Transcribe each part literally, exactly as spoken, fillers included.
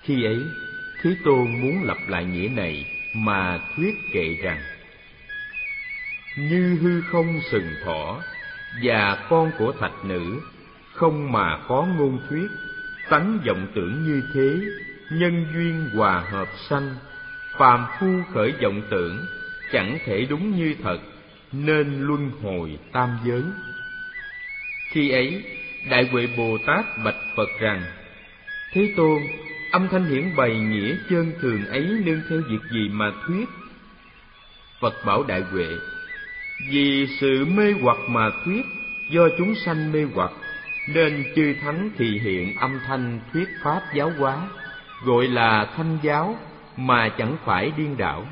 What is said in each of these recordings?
Khi ấy, Thế Tôn muốn lặp lại nghĩa này mà thuyết kệ rằng: như hư không sừng thỏ và con của thạch nữ, không mà có ngôn thuyết, tánh vọng tưởng như thế, nhân duyên hòa hợp sanh. Phàm phu khởi vọng tưởng, chẳng thể đúng như thật, nên luân hồi tam giới. Khi ấy, Đại Huệ Bồ Tát bạch Phật rằng: Thế Tôn, âm thanh hiển bày nghĩa chân thường ấy nương theo việc gì mà thuyết? Phật bảo Đại Huệ: vì sự mê hoặc mà thuyết, do chúng sanh mê hoặc, nên chư thánh thì hiện âm thanh thuyết pháp giáo hóa, gọi là thanh giáo, mà chẳng phải điên đảo.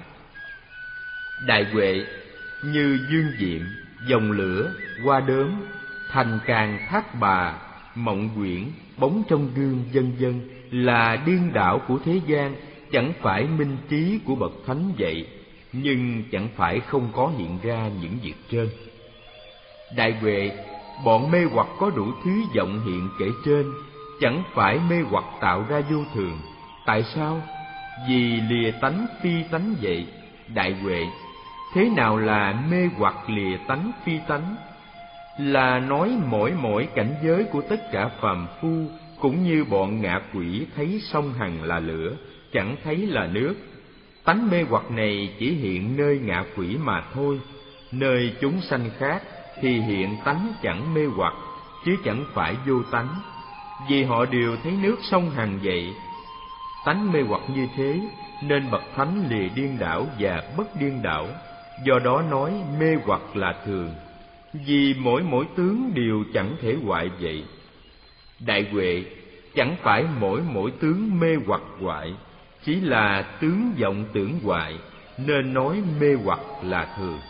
Đại Huệ, như dương diệm, dòng lửa, hoa đốm, thành càng thác bà, mộng quyển, bóng trong gương, vân vân, là điên đảo của thế gian, chẳng phải minh trí của bậc thánh vậy, nhưng chẳng phải không có hiện ra những việc trên. Đại Huệ, bọn mê hoặc có đủ thứ vọng hiện kể trên, chẳng phải mê hoặc tạo ra vô thường. Tại sao? Vì lìa tánh phi tánh vậy. Đại Huệ, thế nào là mê hoặc lìa tánh phi tánh? Là nói mỗi mỗi cảnh giới của tất cả phàm phu, cũng như bọn ngạ quỷ thấy sông Hằng là lửa, chẳng thấy là nước. Tánh mê hoặc này chỉ hiện nơi ngạ quỷ mà thôi, nơi chúng sanh khác thì hiện tánh chẳng mê hoặc, chứ chẳng phải vô tánh, vì họ đều thấy nước sông Hằng vậy. Tánh mê hoặc như thế, nên bậc thánh lìa điên đảo và bất điên đảo, do đó nói mê hoặc là thường, vì mỗi mỗi tướng đều chẳng thể hoại vậy. Đại Huệ, chẳng phải mỗi mỗi tướng mê hoặc hoại, chỉ là tướng vọng tưởng hoại, nên nói mê hoặc là thường.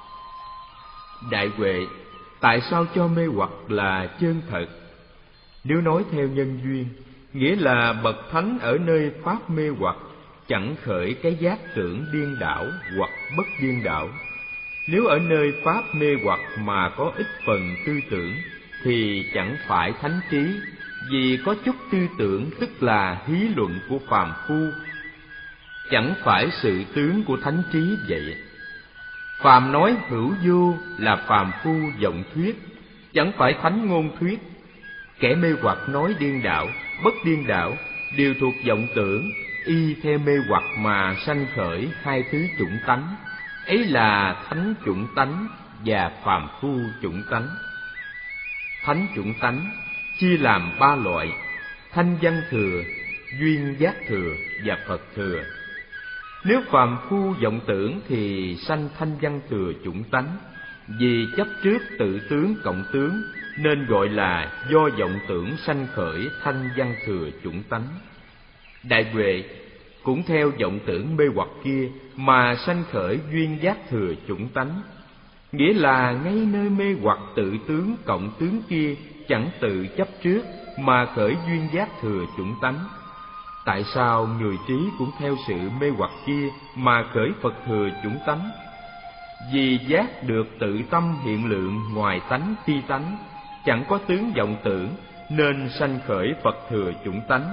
Đại Huệ, tại sao cho mê hoặc là chân thật? Nếu nói theo nhân duyên, nghĩa là bậc thánh ở nơi pháp mê hoặc chẳng khởi cái giác tưởng điên đảo hoặc bất điên đảo. Nếu ở nơi pháp mê hoặc mà có ít phần tư tưởng, thì chẳng phải thánh trí, vì có chút tư tưởng tức là hí luận của phàm phu, chẳng phải sự tướng của thánh trí vậy. Phàm nói hữu vô là phàm phu vọng thuyết, chẳng phải thánh ngôn thuyết. Kẻ mê hoặc nói điên đảo, bất điên đảo đều thuộc vọng tưởng, y theo mê hoặc mà sanh khởi hai thứ chủng tánh, ấy là thánh chủng tánh và phàm phu chủng tánh. Thánh chủng tánh chia làm ba loại: thanh văn thừa, duyên giác thừa và Phật thừa. Nếu phàm phu vọng tưởng thì sanh thanh văn thừa chủng tánh, vì chấp trước tự tướng cộng tướng, nên gọi là do vọng tưởng sanh khởi thanh văn thừa chủng tánh. Đại Huệ, cũng theo vọng tưởng mê hoặc kia mà sanh khởi duyên giác thừa chủng tánh, nghĩa là ngay nơi mê hoặc tự tướng cộng tướng kia chẳng tự chấp trước mà khởi duyên giác thừa chủng tánh. Tại sao người trí cũng theo sự mê hoặc kia mà khởi Phật thừa chủng tánh? Vì giác được tự tâm hiện lượng ngoài tánh phi tánh, chẳng có tướng vọng tưởng, nên sanh khởi Phật thừa chủng tánh.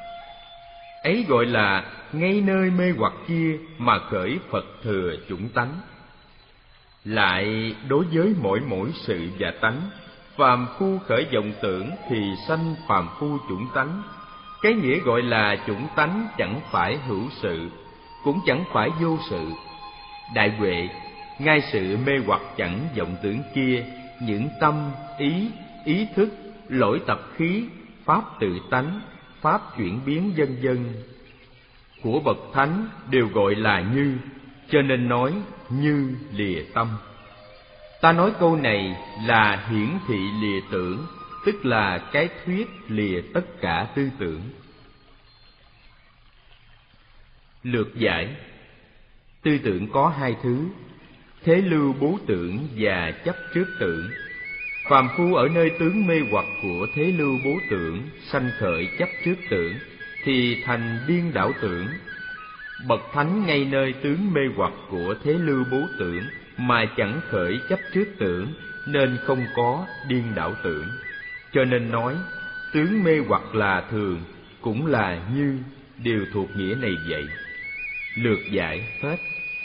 Ấy gọi là ngay nơi mê hoặc kia mà khởi Phật thừa chủng tánh. Lại đối với mỗi mỗi sự và tánh, phàm phu khởi vọng tưởng thì sanh phàm phu chủng tánh. Cái nghĩa gọi là chủng tánh chẳng phải hữu sự, cũng chẳng phải vô sự. Đại Huệ, ngay sự mê hoặc chẳng vọng tưởng kia, những tâm, ý, ý thức, lỗi tập khí, pháp tự tánh, pháp chuyển biến vân vân của bậc thánh đều gọi là như, cho nên nói như lìa tâm. Ta nói câu này là hiển thị lìa tưởng, tức là cái thuyết lìa tất cả tư tưởng. Lược giải: tư tưởng có hai thứ: thế lưu bố tưởng và chấp trước tưởng. Phàm phu ở nơi tướng mê hoặc của thế lưu bố tưởng sanh khởi chấp trước tưởng thì thành điên đảo tưởng. Bậc thánh ngay nơi tướng mê hoặc của thế lưu bố tưởng mà chẳng khởi chấp trước tưởng, nên không có điên đảo tưởng. Cho nên nói tướng mê hoặc là thường, cũng là như, đều thuộc nghĩa này vậy. Lược giải hết.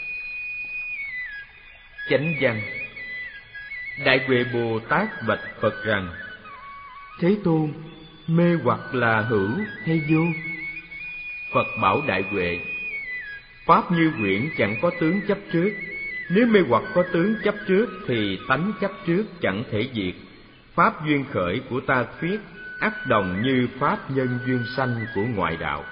Chánh văn. Đại Huệ Bồ Tát bạch Phật rằng: Thế Tôn, mê hoặc là hữu hay vô? Phật bảo Đại Huệ: Pháp như quyển chẳng có tướng chấp trước. Nếu mê hoặc có tướng chấp trước thì tánh chấp trước chẳng thể diệt. Pháp duyên khởi của ta thuyết ắt đồng như pháp nhân duyên sanh của ngoại đạo.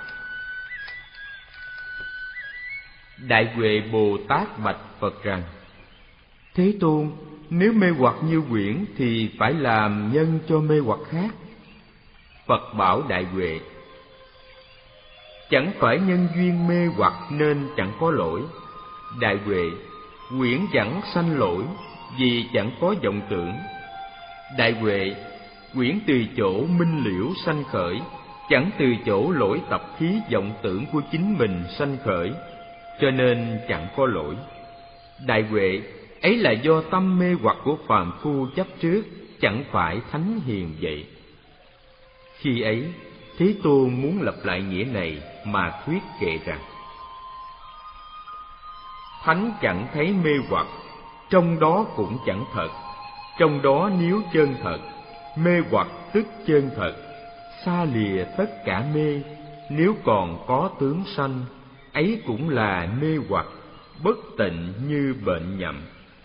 Đại Huệ Bồ Tát bạch Phật rằng: Thế Tôn, nếu mê hoặc như quyển thì phải làm nhân cho mê hoặc khác. Phật bảo Đại Huệ: Chẳng phải nhân duyên mê hoặc nên chẳng có lỗi. Đại Huệ, quyển chẳng sanh lỗi vì chẳng có vọng tưởng. Đại Huệ, quyển từ chỗ minh liễu sanh khởi, chẳng từ chỗ lỗi tập khí vọng tưởng của chính mình sanh khởi, cho nên chẳng có lỗi. Đại Huệ, ấy là do tâm mê hoặc của phàm phu chấp trước, chẳng phải thánh hiền vậy. Khi ấy, Thế Tôn muốn lặp lại nghĩa này mà thuyết kệ rằng: Thánh chẳng thấy mê hoặc, trong đó cũng chẳng thật. Trong đó nếu chân thật, mê hoặc tức chân thật. Xa lìa tất cả mê, nếu còn có tướng sanh, ấy cũng là mê hoặc, bất tịnh như bệnh nhậm.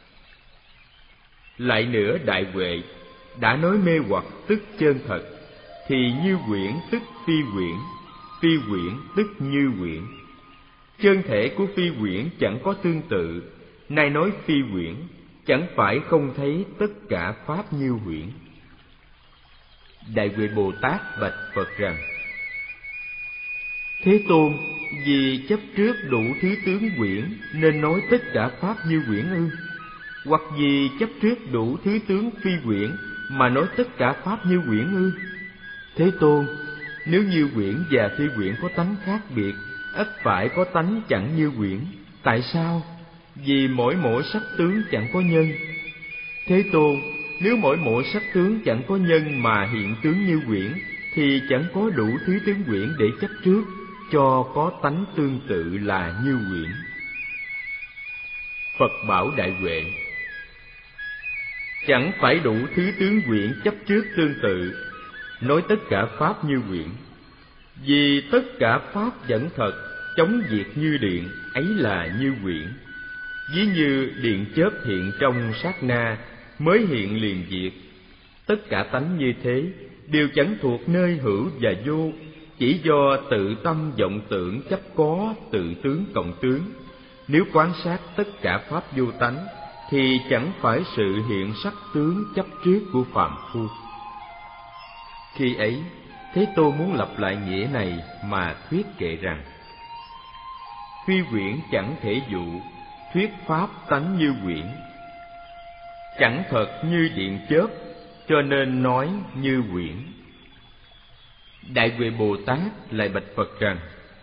Lại nữa Đại Huệ, đã nói mê hoặc tức chân thật, thì như quyển tức phi quyển, phi quyển tức như quyển. Chân thể của phi quyển chẳng có tương tự, nay nói phi quyển, chẳng phải không thấy tất cả pháp như huyễn. Đại Huệ Bồ Tát bạch Phật rằng: Thế Tôn, vì chấp trước đủ thứ tướng quyển nên nói tất cả pháp như quyển ư? Hoặc vì chấp trước đủ thứ tướng phi quyển mà nói tất cả pháp như quyển ư? Thế Tôn, nếu như quyển và phi quyển có tánh khác biệt, ắt phải có tánh chẳng như quyển. Tại sao? Vì mỗi mỗi sắc tướng chẳng có nhân. Thế Tôn, nếu mỗi mỗi sắc tướng chẳng có nhân mà hiện tướng như quyển, thì chẳng có đủ thứ tướng quyển để chấp trước, cho có tánh tương tự là như quyển. Phật bảo Đại Huệ: Chẳng phải đủ thứ tướng quyển chấp trước tương tự, nói tất cả pháp như quyển. Vì tất cả pháp vẫn thật, chống diệt như điện, ấy là như quyển. Ví như điện chớp hiện trong sát na, mới hiện liền diệt. Tất cả tánh như thế, đều chẳng thuộc nơi hữu và vô, chỉ do tự tâm vọng tưởng chấp có tự tướng cộng tướng. Nếu quán sát tất cả pháp vô tánh, thì chẳng phải sự hiện sắc tướng chấp trước của phàm phu. Khi ấy, Thế Tôn muốn lặp lại nghĩa này mà thuyết kệ rằng: Phi quyển chẳng thể dụ, thuyết pháp tánh như quyển. Chẳng thật như điện chớp, cho nên nói như quyển. Đại Huệ Bồ Tát lại bạch Phật rằng: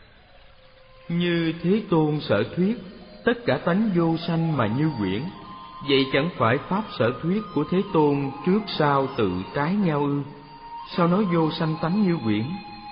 Như Thế Tôn sở thuyết, tất cả tánh vô sanh mà như quyển, vậy chẳng phải pháp sở thuyết của Thế Tôn trước sau tự trái nhau ư? Sao nói vô sanh tánh như quyển?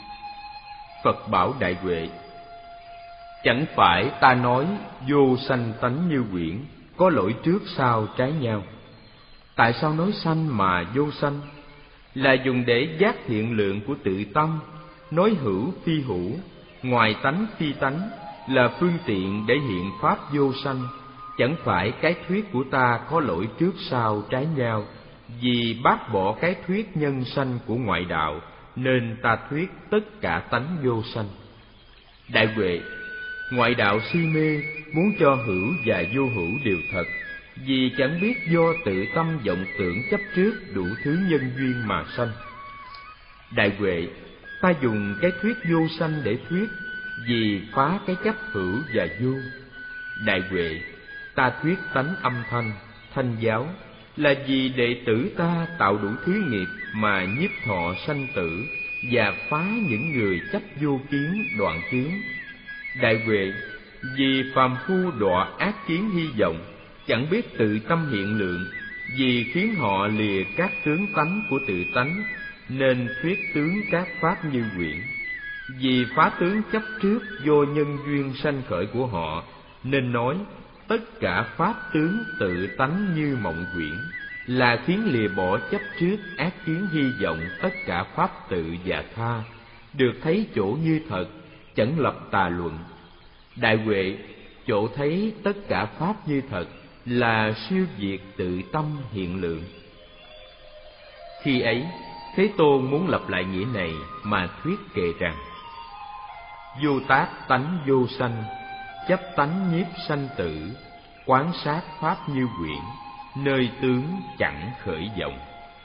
Phật bảo Đại Huệ: Chẳng phải ta nói vô sanh tánh như quyển, có lỗi trước sau trái nhau. Tại sao nói sanh mà vô sanh? Là dùng để giác hiện lượng của tự tâm. Nói hữu phi hữu, ngoài tánh phi tánh, là phương tiện để hiện pháp vô sanh. Chẳng phải cái thuyết của ta có lỗi trước sau trái nhau, vì bác bỏ cái thuyết nhân sanh của ngoại đạo, nên ta thuyết tất cả tánh vô sanh. Đại Huệ, ngoại đạo si mê, muốn cho hữu và vô hữu đều thật, vì chẳng biết do tự tâm vọng tưởng chấp trước đủ thứ nhân duyên mà sanh. Đại Huệ, ta dùng cái thuyết vô sanh để thuyết, vì phá cái chấp hữu và vô. Đại Huệ, ta thuyết tánh âm thanh, thanh giáo, là vì đệ tử ta tạo đủ thứ nghiệp mà nhiếp thọ sanh tử, và phá những người chấp vô kiến đoạn kiến. Đại Huệ, vì phàm phu đọa ác kiến hy vọng, chẳng biết tự tâm hiện lượng, vì khiến họ lìa các tướng tánh của tự tánh, nên thuyết tướng các pháp như quyển. Vì phá tướng chấp trước do nhân duyên sanh khởi của họ, nên nói tất cả pháp tướng tự tánh như mộng quyển, là khiến lìa bỏ chấp trước ác kiến hy vọng tất cả pháp tự và tha, được thấy chỗ như thật, chẳng lập tà luận. Đại Huệ, chỗ thấy tất cả pháp như thật là siêu diệt tự tâm hiện lượng. Khi ấy, Thế Tôn muốn lập lại nghĩa này mà thuyết kệ rằng: vô tác tánh vô sanh, chấp tánh nhiếp sanh tử, quán sát pháp như quyển, nơi tướng chẳng khởi vọng.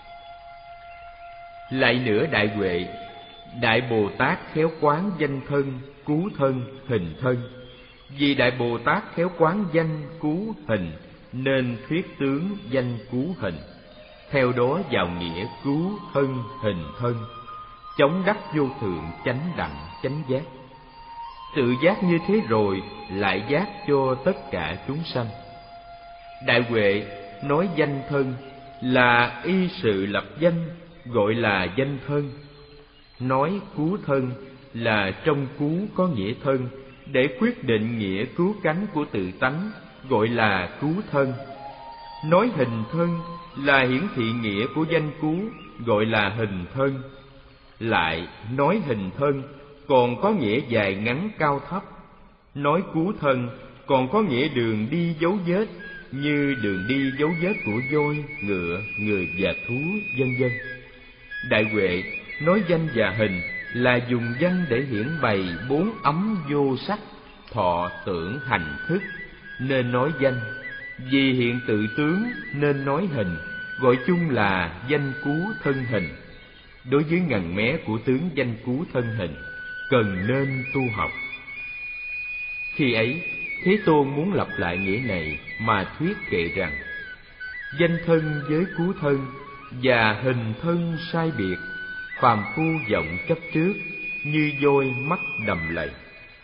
Lại nữa Đại Huệ, Đại Bồ Tát khéo quán danh thân, cứu thân, hình thân. Vì Đại Bồ Tát khéo quán danh, cứu, hình, nên thuyết tướng danh cứu hình. Theo đó vào nghĩa cứu thân, hình thân, chống đắc vô thượng chánh đẳng chánh giác. Tự giác như thế rồi lại giác cho tất cả chúng sanh. Đại Huệ nói danh thân là y sự lập danh, gọi là danh thân. Nói cứu thân là trong cứu có nghĩa thân, để quyết định nghĩa cứu cánh của tự tánh, gọi là cứu thân. Nói hình thân là hiển thị nghĩa của danh cứu, gọi là hình thân. Lại nói hình thân còn có nghĩa dài ngắn cao thấp. Nói cứu thân còn có nghĩa đường đi dấu vết, như đường đi dấu vết của voi, ngựa, người và thú, vân vân. Đại Huệ nói danh và hình là dùng danh để hiển bày bốn ấm vô sắc, thọ, tưởng, hành, thức, nên nói danh. Vì hiện tự tướng nên nói hình, gọi chung là danh cứu thân hình. Đối với ngần mé của tướng danh cứu thân hình, cần nên tu học. Khi ấy, Thế Tôn muốn lập lại nghĩa này mà thuyết kệ rằng: danh thân với cứu thân và hình thân sai biệt, phàm phu vọng chấp trước, như voi mắc đầm lầy.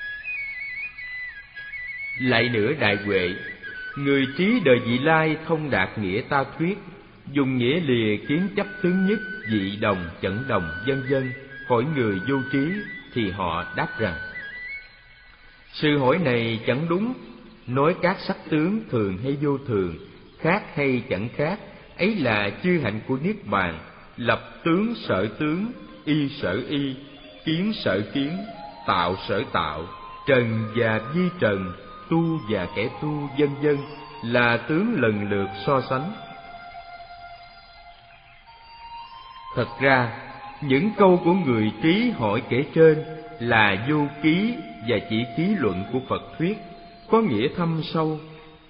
Lại nữa Đại Huệ, người trí đời vị lai thông đạt nghĩa ta thuyết, dùng nghĩa lìa kiến chấp tướng nhất, dị đồng, chẩn đồng, vân vân, hỏi người vô trí, thì họ đáp rằng: sự hỏi này chẳng đúng. Nói các sắc tướng thường hay vô thường, khác hay chẳng khác, ấy là chư hạnh của Niết Bàn. Lập tướng sở tướng, y sở y, kiến sở kiến, tạo sở tạo, trần và vi trần, tu và kẻ tu, vân vân, là tướng lần lượt so sánh. Thật ra, những câu của người trí hỏi kể trên là vô ký và chỉ ký luận của Phật thuyết, có nghĩa thâm sâu.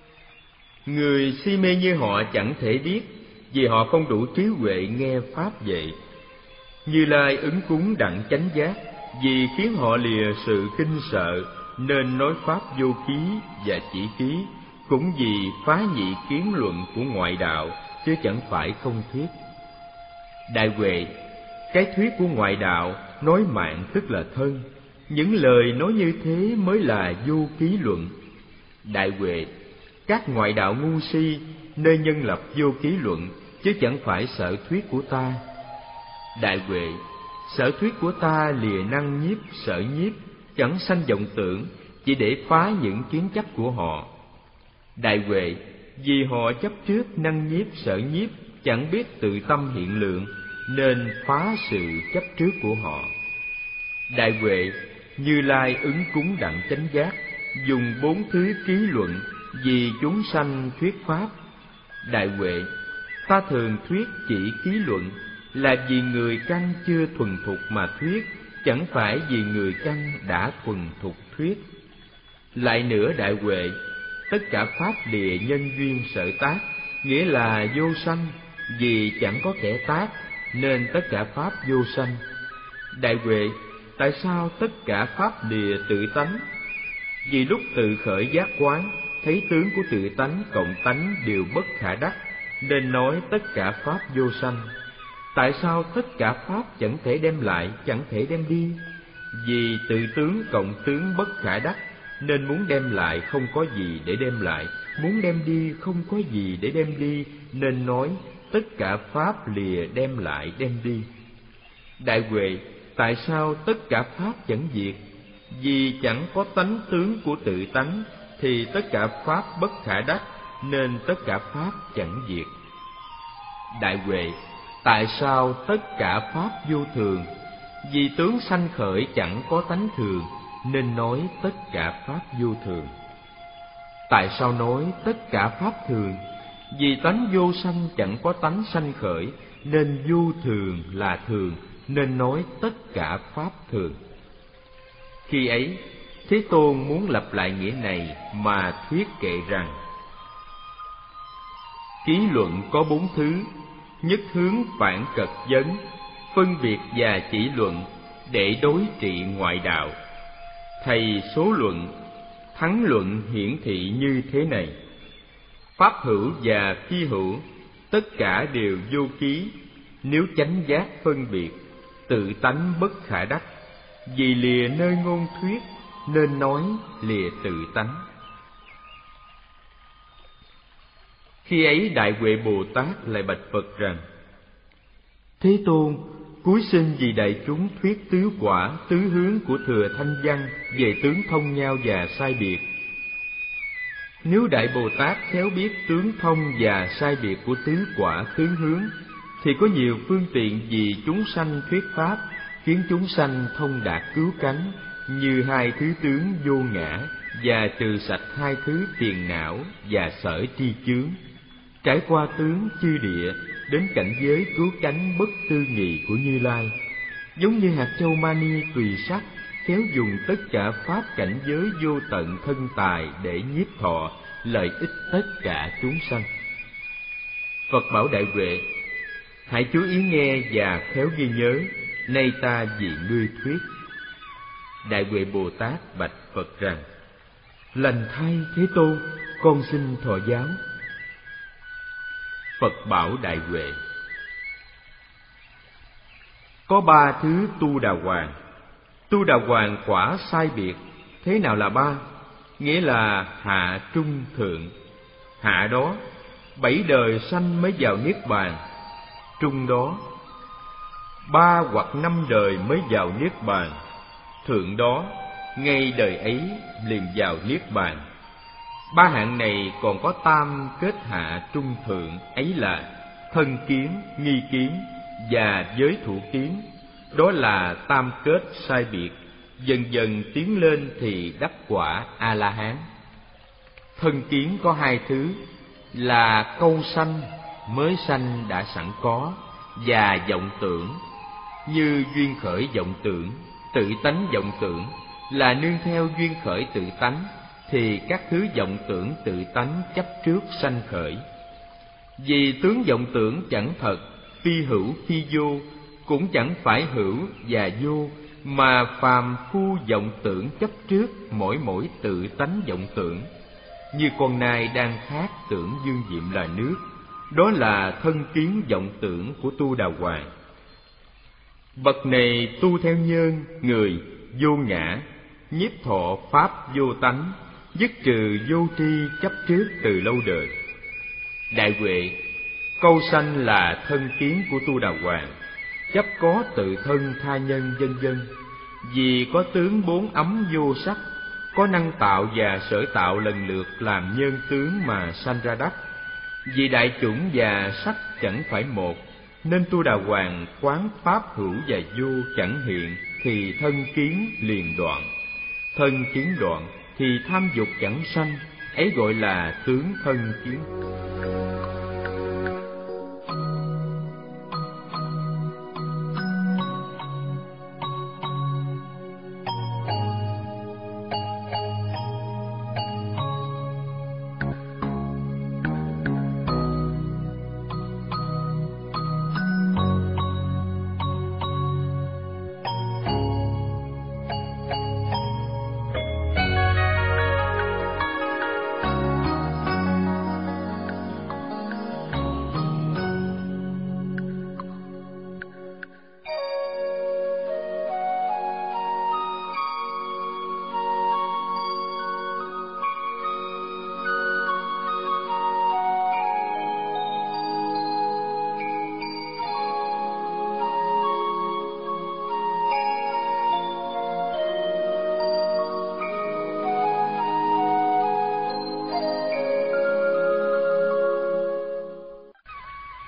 Người si mê như họ chẳng thể biết, vì họ không đủ trí huệ nghe pháp vậy. Như Lai ứng cúng đặng chánh giác, vì khiến họ lìa sự kinh sợ, nên nói pháp vô ký và chỉ ký, cũng vì phá nhị kiến luận của ngoại đạo, chứ chẳng phải không thuyết. Đại Huệ, cái thuyết của ngoại đạo nói mạng tức là thân, những lời nói như thế mới là vô ký luận. Đại Huệ, các ngoại đạo ngu si nơi nhân lập vô ký luận, chứ chẳng phải sở thuyết của ta. Đại Huệ, sở thuyết của ta lìa năng nhiếp sở nhiếp, chẳng sanh vọng tưởng, chỉ để phá những kiến chấp của họ. Đại Huệ, vì họ chấp trước năng nhiếp sở nhiếp, chẳng biết tự tâm hiện lượng, nên phá sự chấp trước của họ. Đại Huệ, Như Lai ứng cúng đặng chánh giác, dùng bốn thứ ký luận, vì chúng sanh thuyết pháp. Đại Huệ, ta thường thuyết chỉ ký luận, là vì người căn chưa thuần thục mà thuyết, chẳng phải vì người căn đã thuần thục thuyết. Lại nữa Đại Huệ, tất cả pháp lìa nhân duyên sở tác, nghĩa là vô sanh, vì chẳng có kẻ tác, nên tất cả pháp vô sanh. Đại Huệ, tại sao tất cả pháp lìa tự tánh? Vì lúc tự khởi giác quán, thấy tướng của tự tánh cộng tánh đều bất khả đắc, nên nói tất cả pháp vô sanh. Tại sao tất cả pháp chẳng thể đem lại, chẳng thể đem đi? Vì tự tướng cộng tướng bất khả đắc, nên muốn đem lại không có gì để đem lại, muốn đem đi không có gì để đem đi, nên nói tất cả pháp lìa đem lại đem đi. Đại Huệ, Tại sao tất cả pháp chẳng diệt? Vì chẳng có tánh tướng của tự tánh, thì tất cả pháp bất khả đắc, nên tất cả pháp chẳng diệt. Đại Huệ, tại sao tất cả pháp vô thường? Vì tướng sanh khởi chẳng có tánh thường, nên nói tất cả pháp vô thường. Tại sao nói tất cả pháp thường? Vì tánh vô sanh chẳng có tánh sanh khởi, nên vô thường là thường, nên nói tất cả pháp thường. Khi ấy, Thế Tôn muốn lặp lại nghĩa này mà thuyết kệ rằng: Ký luận có bốn thứ: nhất hướng phản cật vấn, phân biệt và chỉ luận, để đối trị ngoại đạo. Thầy số luận, thắng luận hiển thị như thế này: pháp hữu và phi hữu, tất cả đều vô ký. Nếu chánh giác phân biệt, tự tánh bất khả đắc. Vì lìa nơi ngôn thuyết, nên nói lìa tự tánh. Khi ấy Đại Huệ Bồ Tát lại bạch Phật rằng: Thế Tôn, cúi xin vì đại chúng thuyết tứ quả, tứ hướng của Thừa Thanh Văn về tướng thông nhau và sai biệt. Nếu Đại Bồ Tát khéo biết tướng thông và sai biệt của tứ quả tứ hướng, thì có nhiều phương tiện vì chúng sanh thuyết pháp, khiến chúng sanh thông đạt cứu cánh, như hai thứ tướng vô ngã, và trừ sạch hai thứ tiền não và sở tri chướng, trải qua tướng chư địa, đến cảnh giới cứu cánh bất tư nghị của Như Lai. Giống như hạt châu mani tùy sắc, khéo dùng tất cả pháp cảnh giới vô tận thân tài để nhiếp thọ, lợi ích tất cả chúng sanh. Phật bảo Đại Huệ: hãy chú ý nghe và khéo ghi nhớ, nay ta vì ngươi thuyết. Đại Huệ Bồ Tát bạch Phật rằng: lành thay Thế Tôn, con xin thọ giáo. Phật bảo Đại Huệ: có ba thứ tu đà hoàng. Tu đà hoàng quả sai biệt. Thế nào là ba? Nghĩa là hạ trung thượng. Hạ đó, bảy đời sanh mới vào niết bàn. Trung đó, ba hoặc năm đời mới vào niết bàn. Thượng đó, ngay đời ấy liền vào niết bàn. Ba hạng này còn có tam kết hạ trung thượng, ấy là thân kiến, nghi kiến và giới thủ kiến. Đó là tam kết sai biệt. Dần dần tiến lên thì đắc quả A-la-hán. Thân kiến có hai thứ là câu sanh, mới sanh đã sẵn có, và vọng tưởng. Như duyên khởi vọng tưởng, tự tánh vọng tưởng là nương theo duyên khởi tự tánh, thì các thứ vọng tưởng tự tánh chấp trước sanh khởi. Vì tướng vọng tưởng chẳng thật, phi hữu phi vô, cũng chẳng phải hữu và vô, mà phàm phu vọng tưởng chấp trước mỗi mỗi tự tánh vọng tưởng. Như con nai đang khát tưởng dương diệm là nước, đó là thân kiến vọng tưởng của tu đà hoàng. Bậc này tu theo nhân, người, vô ngã, nhiếp thọ pháp vô tánh, dứt trừ vô tri chấp trước từ lâu đời. Đại Huệ, câu sanh là thân kiến của tu đà hoàng, chấp có tự thân tha nhân vân vân. Vì có tướng bốn ấm vô sắc, có năng tạo và sở tạo lần lượt làm nhân tướng mà sanh ra đắc. Vì đại chủng và sắc chẳng phải một, nên tu đà hoàng quán pháp hữu và vô chẳng hiện, thì thân kiến liền đoạn. Thân kiến đoạn thì tham dục chẳng sanh, ấy gọi là tướng thân kiến.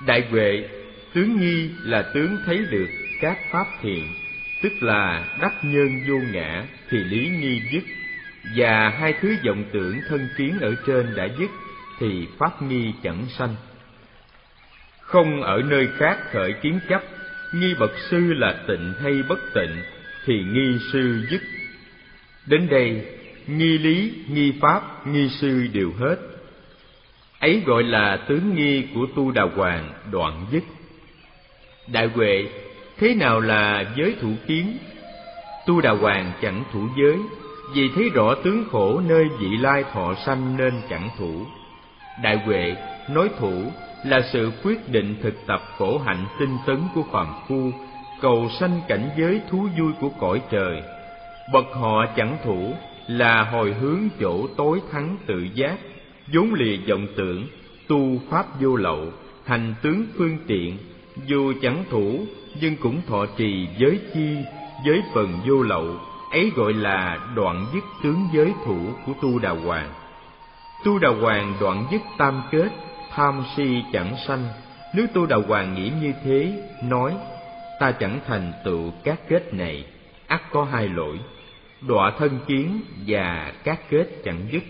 Đại huệ, tướng nghi là tướng thấy được các pháp thiện, tức là đắc nhân vô ngã thì lý nghi dứt, và hai thứ vọng tưởng thân kiến ở trên đã dứt thì pháp nghi chẳng sanh. Không ở nơi khác khởi kiến chấp, nghi bậc sư là tịnh hay bất tịnh thì nghi sư dứt. Đến đây, nghi lý, nghi pháp, nghi sư đều hết. Ấy gọi là tướng nghi của Tu Đà Hoàng đoạn dứt. Đại huệ, thế nào là giới thủ kiến? Tu Đà Hoàng chẳng thủ giới, vì thấy rõ tướng khổ nơi vị lai thọ sanh nên chẳng thủ. Đại huệ, nói thủ là sự quyết định thực tập khổ hạnh tinh tấn của phàm phu, cầu sanh cảnh giới thú vui của cõi trời. Bậc họ chẳng thủ là hồi hướng chỗ tối thắng tự giác, vốn lìa vọng tưởng, tu pháp vô lậu, hành tướng phương tiện. Dù chẳng thủ nhưng cũng thọ trì giới chi, giới phần vô lậu, ấy gọi là đoạn dứt tướng giới thủ của Tu Đà Hoàng. Tu Đà Hoàng đoạn dứt tam kết, tham si chẳng sanh. Nếu Tu Đà Hoàng nghĩ như thế, nói ta chẳng thành tựu các kết này, ắt có hai lỗi: đọa thân kiến và các kết chẳng dứt.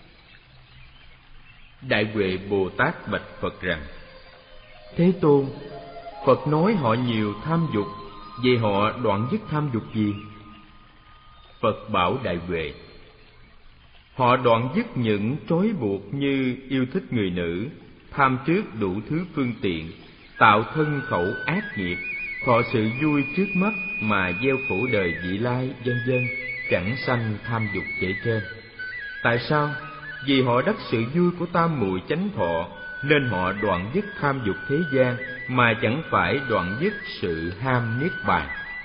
Đại huệ Bồ Tát bạch Phật rằng: Thế Tôn, Phật nói họ nhiều tham dục, vậy họ đoạn dứt tham dục gì? Phật bảo Đại huệ: họ đoạn dứt những trói buộc như yêu thích người nữ, tham trước đủ thứ phương tiện, tạo thân khẩu ác nghiệp, thọ sự vui trước mắt mà gieo khổ đời vị lai, vân vân, chẳng sanh tham dục kể trên. Tại sao? Vì họ đắc sự vui của tam muội chánh thọ, nên họ đoạn dứt tham dục thế gian mà chẳng phải đoạn dứt sự ham niết bàn.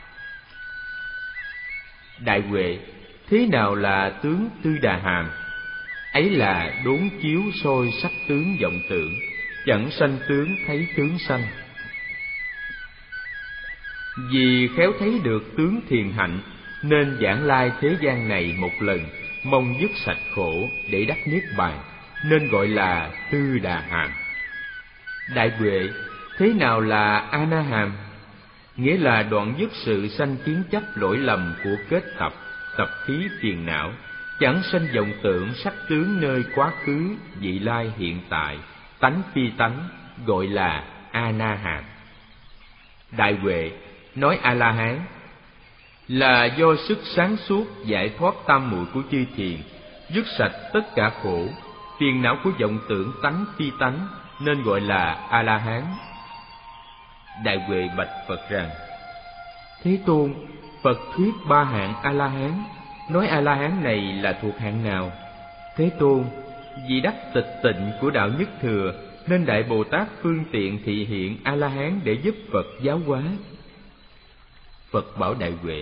Đại huệ, thế nào là tướng Tư Đà Hàm? Ấy là đốn chiếu soi sắc tướng vọng tưởng, chẳng sanh tướng thấy tướng sanh. Vì khéo thấy được tướng thiền hạnh, nên giảng lai thế gian này một lần, mong dứt sạch khổ để đắc niết bàn, nên gọi là Tư Đà Hàm. Đại huệ, thế nào là A Na Hàm? Nghĩa là đoạn dứt sự sanh kiến chấp lỗi lầm của kết tập, tập khí phiền não, chẳng sanh vọng tưởng sắc tướng nơi quá khứ, vị lai hiện tại, tánh phi tánh, gọi là A Na Hàm. Đại huệ, nói A La Hán là do sức sáng suốt giải thoát tam muội của chư thiền, dứt sạch tất cả khổ, phiền não của vọng tưởng tánh phi tánh, nên gọi là A La Hán. Đại huệ bạch Phật rằng: Thế Tôn, Phật thuyết ba hạng A La Hán, nói A La Hán này là thuộc hạng nào? Thế Tôn, vì đắc tịch tịnh của đạo nhất thừa, nên Đại Bồ Tát phương tiện thị hiện A La Hán để giúp Phật giáo hóa. Phật bảo Đại huệ: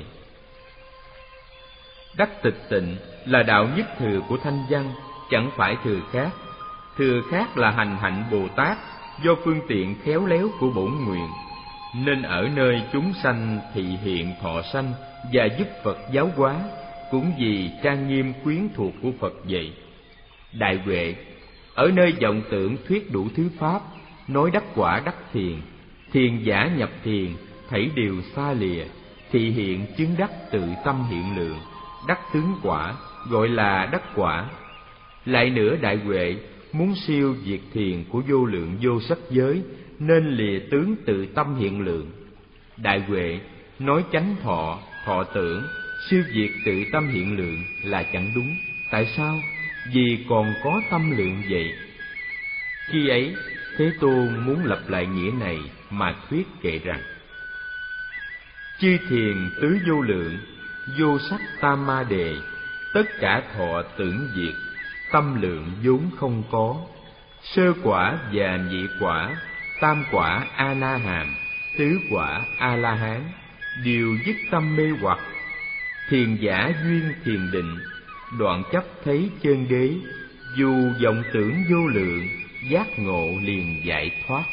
đắc tịch tịnh là đạo nhất thừa của thanh văn, chẳng phải thừa khác. Thừa khác là hành hạnh Bồ Tát, do phương tiện khéo léo của bổn nguyện, nên ở nơi chúng sanh thị hiện thọ sanh và giúp Phật giáo hóa, cũng vì trang nghiêm quyến thuộc của Phật vậy. Đại huệ, ở nơi vọng tưởng thuyết đủ thứ pháp, nói đắc quả đắc thiền, thiền giả nhập thiền, thảy đều xa lìa, thị hiện chứng đắc tự tâm hiện lượng, đắc tướng quả, gọi là đắc quả. Lại nữa Đại huệ, muốn siêu diệt thiền của vô lượng vô sắc giới, nên lìa tướng tự tâm hiện lượng. Đại huệ, nói chánh thọ, thọ tưởng, siêu diệt tự tâm hiện lượng là chẳng đúng. Tại sao? Vì còn có tâm lượng vậy. Khi ấy, Thế Tôn muốn lập lại nghĩa này mà thuyết kệ rằng: chư thiền tứ vô lượng, vô sắc tam ma đề, tất cả thọ tưởng diệt, tâm lượng vốn không có. Sơ quả và nhị quả, tam quả A Na Hàm, tứ quả A La Hán, đều dứt tâm mê hoặc. Thiền giả duyên thiền định, đoạn chấp thấy chân đế, dù vọng tưởng vô lượng, giác ngộ liền giải thoát.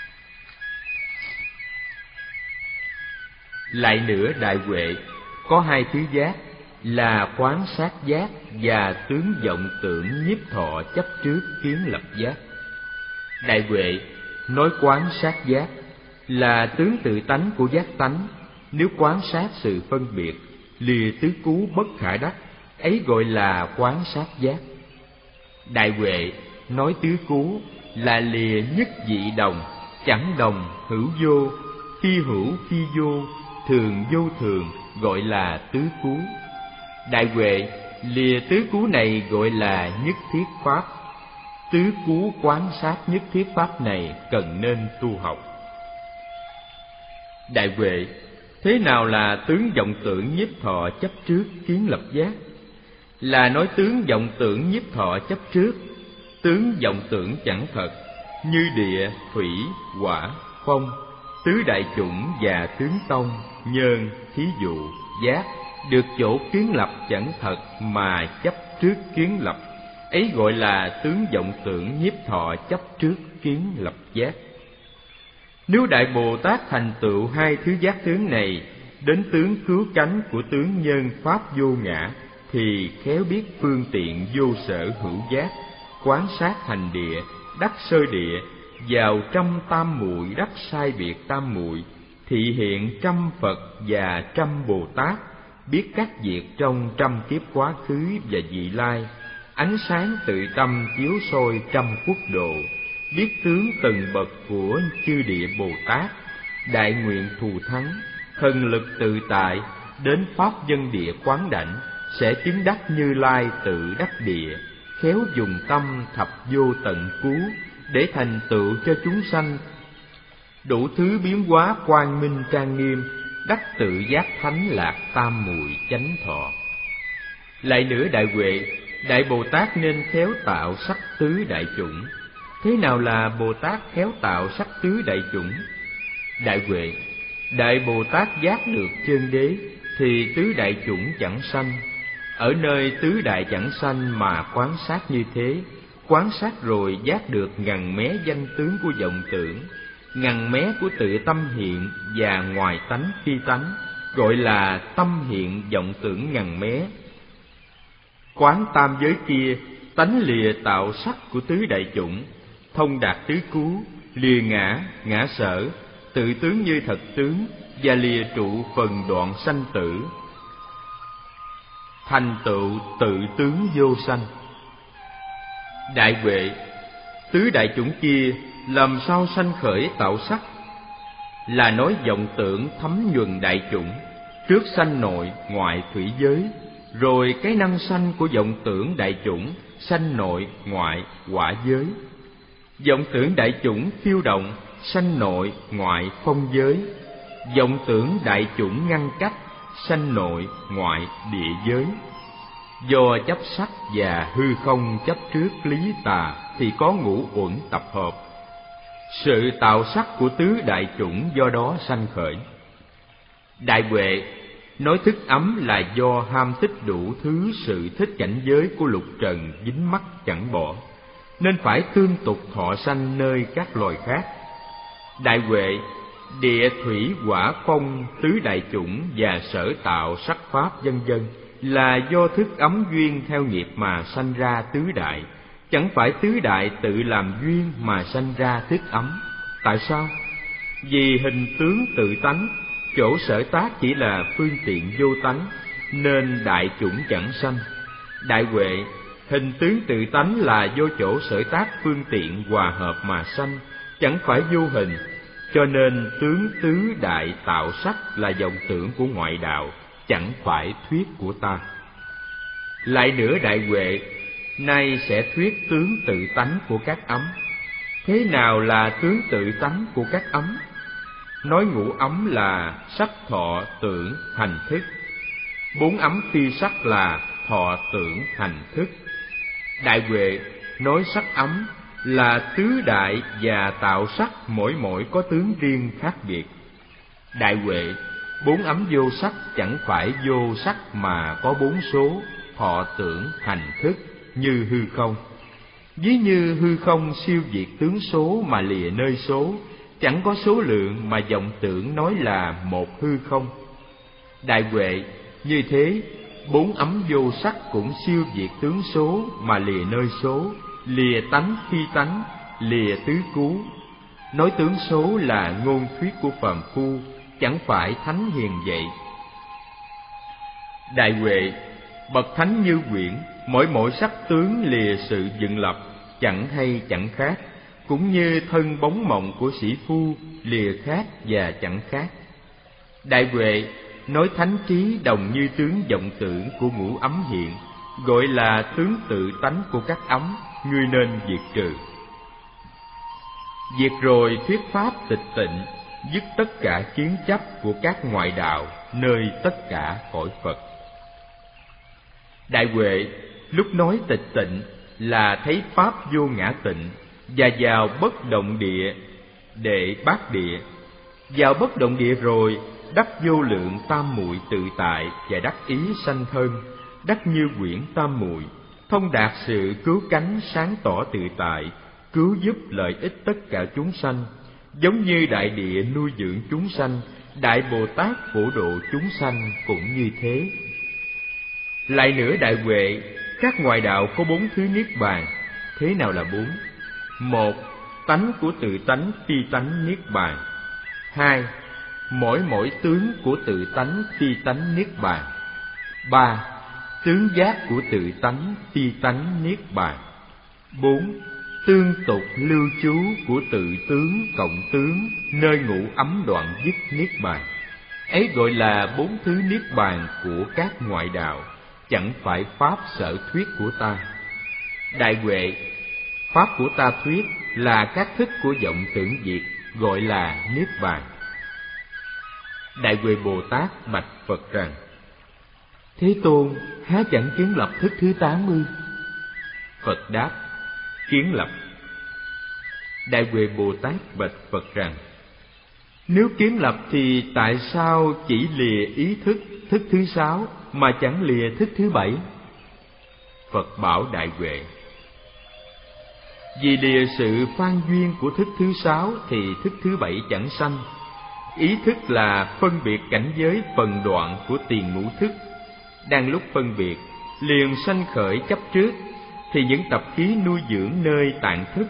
Lại nữa Đại huệ, có hai thứ giác là quán sát giác và tướng vọng tưởng nhiếp thọ chấp trước kiến lập giác. Đại huệ, nói quán sát giác là tướng tự tánh của giác tánh. Nếu quán sát sự phân biệt, lìa tứ cú bất khả đắc, ấy gọi là quán sát giác. Đại Huệ nói tứ cú là lìa nhất dị đồng, chẳng đồng hữu vô, phi hữu phi vô, thường vô thường, gọi là tứ cú. Đại Huệ lìa tứ cú này gọi là nhất thiết pháp. Tứ cú quán sát nhất thiết pháp này cần nên tu học. Đại Huệ, thế nào là tướng vọng tưởng nhiếp thọ chấp trước kiến lập giác? Là nói tướng vọng tưởng nhiếp thọ chấp trước, tướng vọng tưởng chẳng thật, như địa, thủy, hỏa, phong, tứ đại chủng và tướng tông, nhân, thí dụ, giác, được chỗ kiến lập chẳng thật mà chấp trước kiến lập, ấy gọi là tướng vọng tưởng nhiếp thọ chấp trước kiến lập giác. Nếu Đại Bồ Tát thành tựu hai thứ giác tướng này, đến tướng cứu cánh của tướng nhân pháp vô ngã, thì khéo biết phương tiện vô sở hữu giác, quán sát hành địa, đắc sơ địa, vào trăm tam muội đắc sai biệt tam muội, thị hiện trăm Phật và trăm Bồ Tát, biết các việc trong trăm kiếp quá khứ và vị lai, ánh sáng tự tâm chiếu soi trăm quốc độ, biết tướng từng bậc của chư địa Bồ Tát, đại nguyện thù thắng, thần lực tự tại, đến pháp dân địa quán đảnh, sẽ chứng đắc Như Lai tự đắc địa, khéo dùng tâm thập vô tận cứu, để thành tựu cho chúng sanh đủ thứ biến hóa quang minh trang nghiêm, đắc tự giác thánh lạc tam muội chánh thọ. Lại nữa Đại Huệ, Đại Bồ Tát nên khéo tạo sắc tứ đại chủng. Thế nào là Bồ Tát khéo tạo sắc tứ đại chủng? Đại Huệ, Đại Bồ Tát giác được chân đế, thì tứ đại chủng chẳng sanh. Ở nơi tứ đại chẳng sanh mà quán sát như thế, quán sát rồi giác được ngàn mé danh tướng của vọng tưởng, ngàn mé của tự tâm hiện và ngoài tánh phi tánh, gọi là tâm hiện vọng tưởng ngàn mé. Quán tam giới kia, tánh lìa tạo sắc của tứ đại chủng, thông đạt tứ cú, lìa ngã, ngã sở, tự tướng như thật tướng, và lìa trụ phần đoạn sanh tử, thành tựu tự tướng vô sanh. Đại Huệ, tứ đại chủng kia làm sao sanh khởi tạo sắc? Là nói vọng tưởng thấm nhuần đại chủng, trước sanh nội ngoại thủy giới, rồi cái năng sanh của vọng tưởng đại chủng sanh nội ngoại hỏa giới. Vọng tưởng đại chủng phiêu động, sanh nội ngoại phong giới. Vọng tưởng đại chủng ngăn cách, sanh nội ngoại địa giới. Do chấp sắc và hư không chấp trước lý tà, thì có ngũ uẩn tập hợp. Sự tạo sắc của tứ đại chủng do đó sanh khởi. Đại Huệ, nói thức ấm là do ham thích đủ thứ sự thích cảnh giới của lục trần dính mắc chẳng bỏ, nên phải tương tục thọ sanh nơi các loài khác. Đại Huệ, địa thủy hỏa phong tứ đại chủng và sở tạo sắc pháp vân vân là do thức ấm duyên theo nghiệp mà sanh ra tứ đại, chẳng phải tứ đại tự làm duyên mà sanh ra thức ấm. Tại sao? Vì hình tướng tự tánh, chỗ sở tác chỉ là phương tiện vô tánh, nên đại chủng chẳng sanh. Đại Huệ, hình tướng tự tánh là do chỗ sở tác phương tiện hòa hợp mà sanh, chẳng phải vô hình, cho nên tướng tứ đại tạo sắc là vọng tưởng của ngoại đạo, chẳng phải thuyết của ta. Lại nữa Đại Huệ, nay sẽ thuyết tướng tự tánh của các ấm. Thế nào là tướng tự tánh của các ấm? Nói ngũ ấm là sắc thọ tưởng hành thức, bốn ấm phi sắc là thọ tưởng hành thức. Đại Huệ, nói sắc ấm là tứ đại và tạo sắc mỗi mỗi có tướng riêng khác biệt. Đại Huệ, bốn ấm vô sắc chẳng phải vô sắc mà có bốn số thọ tưởng hành thức như hư không. Ví như hư không siêu diệt tướng số mà lìa nơi số, chẳng có số lượng mà vọng tưởng nói là một hư không. Đại Huệ, như thế bốn ấm vô sắc cũng siêu diệt tướng số mà lìa nơi số, lìa tánh phi tánh, lìa tứ cú. nói tướng số là ngôn thuyết của phàm phu, chẳng phải thánh hiền vậy. Đại Huệ, bậc thánh Như Quyển, mỗi mỗi sắc tướng lìa sự dựng lập, chẳng hay chẳng khác, cũng như thân bóng mộng của sĩ phu, lìa khác và chẳng khác. Đại Huệ, nói thánh trí đồng như tướng vọng tưởng của ngũ ấm hiện, gọi là tướng tự tánh của các ấm, ngươi nên diệt trừ. Diệt rồi thuyết pháp tịch tịnh, dứt tất cả kiến chấp của các ngoại đạo nơi tất cả cõi Phật. Đại Huệ, lúc nói tịch tịnh là thấy pháp vô ngã tịnh, và vào bất động địa đệ bát địa. Vào bất động địa rồi, đắc vô lượng tam muội tự tại và đắc ý sanh thân, đắc Như Quyển tam muội, thông đạt sự cứu cánh sáng tỏ tự tại, cứu giúp lợi ích tất cả chúng sanh, giống như đại địa nuôi dưỡng chúng sanh, đại Bồ Tát phổ độ chúng sanh cũng như thế. Lại nữa Đại Huệ, các ngoại đạo có bốn thứ niết bàn. Thế nào là bốn? Một, tánh của tự tánh phi tánh niết bàn. Hai, mỗi mỗi tướng của tự tánh phi tánh niết bàn. Ba, tướng giác của tự tánh phi tánh niết bàn. Bốn, tương tục lưu trú của tự tướng cộng tướng nơi ngũ ấm đoạn dứt niết bàn. Ấy gọi là bốn thứ niết bàn của các ngoại đạo, chẳng phải pháp sở thuyết của ta. Đại Huệ, pháp của ta thuyết là các thức của vọng tưởng diệt, gọi là niết bàn. Đại Huệ Bồ Tát bạch Phật rằng: Thế Tôn, há chẳng kiến lập thức thứ tám ư? Phật đáp: Kiến lập. Đại Huệ Bồ Tát bạch Phật rằng: Nếu kiến lập thì tại sao chỉ lìa ý thức thức thứ sáu mà chẳng lìa thức thứ bảy? Phật bảo Đại Huệ: Vì lìa sự phan duyên của thức thứ sáu thì thức thứ bảy chẳng sanh. Ý thức là phân biệt cảnh giới phần đoạn của tiền ngũ thức. Đang lúc phân biệt, liền sanh khởi chấp trước, thì những tập khí nuôi dưỡng nơi tạng thức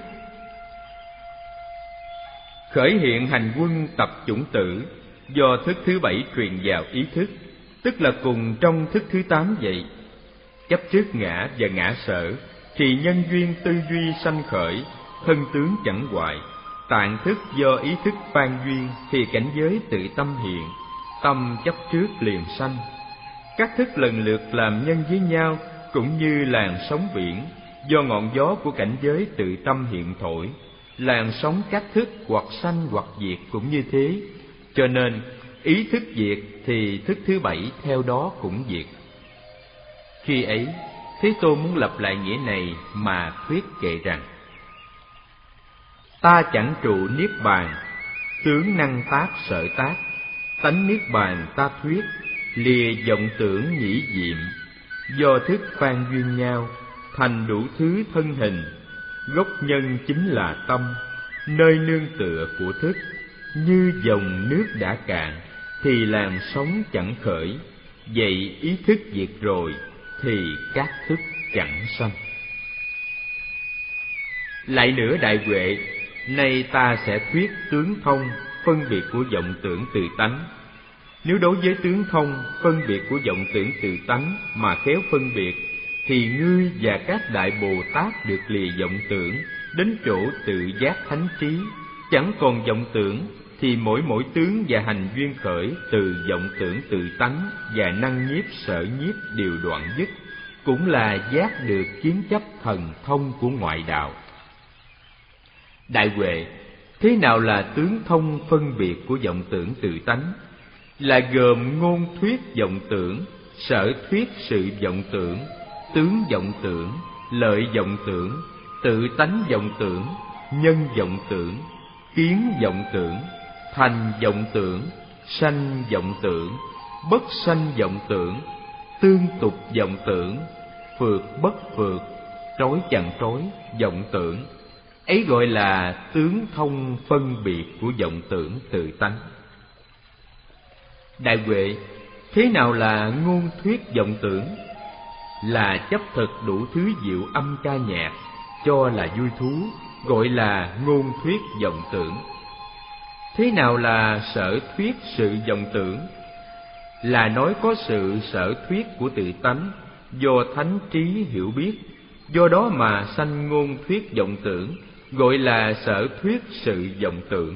khởi hiện hành quân tập chủng tử, do thức thứ bảy truyền vào ý thức, tức là cùng trong thức thứ tám vậy. Chấp trước ngã và ngã sở, thì nhân duyên tư duy sanh khởi, thân tướng chẳng hoại. Tạng thức do ý thức phan duyên, thì cảnh giới tự tâm hiện, tâm chấp trước liền sanh. Các thức lần lượt làm nhân với nhau, cũng như làn sóng biển, do ngọn gió của cảnh giới tự tâm hiện thổi. Làn sóng các thức hoặc sanh hoặc diệt cũng như thế. Cho nên ý thức diệt thì thức thứ bảy theo đó cũng diệt. Khi ấy, Thế Tôn muốn lập lại nghĩa này mà thuyết kệ rằng: Ta chẳng trụ niết bàn, tướng năng tác sở tác. Tánh niết bàn ta thuyết, lìa vọng tưởng nhĩ diệm. Do thức phan duyên nhau, thành đủ thứ thân hình. Gốc nhân chính là tâm, nơi nương tựa của thức. Như dòng nước đã cạn, thì làn sóng chẳng khởi. Vậy ý thức diệt rồi, thì các thức chẳng sanh. Lại nữa Đại Huệ, nay ta sẽ thuyết tướng thông, phân biệt của vọng tưởng tự tánh. Nếu đối với tướng thông, phân biệt của vọng tưởng tự tánh mà khéo phân biệt, thì ngươi và các đại Bồ Tát được lìa vọng tưởng, đến chỗ tự giác thánh trí. Chẳng còn vọng tưởng, thì mỗi mỗi tướng và hành duyên khởi từ vọng tưởng tự tánh và năng nhiếp sở nhiếp đều đoạn dứt, cũng là giác được kiến chấp thần thông của ngoại đạo. Đại Huệ, thế nào là tướng thông phân biệt của vọng tưởng tự tánh? Là gồm ngôn thuyết vọng tưởng, sở thuyết sự vọng tưởng, tướng vọng tưởng, lợi vọng tưởng, tự tánh vọng tưởng, nhân vọng tưởng, kiến vọng tưởng, thành vọng tưởng, sanh vọng tưởng, bất sanh vọng tưởng, tương tục vọng tưởng, phượt bất phượt, trói chẳng trói vọng tưởng. Ấy gọi là tướng thông phân biệt của vọng tưởng tự tánh. Đại Huệ, thế nào là ngôn thuyết vọng tưởng? Là chấp thực đủ thứ diệu âm ca nhạc, cho là vui thú, gọi là ngôn thuyết vọng tưởng. Thế nào là sở thuyết sự vọng tưởng? Là nói có sự sở thuyết của tự tánh, do thánh trí hiểu biết, do đó mà sanh ngôn thuyết vọng tưởng, gọi là sở thuyết sự vọng tưởng.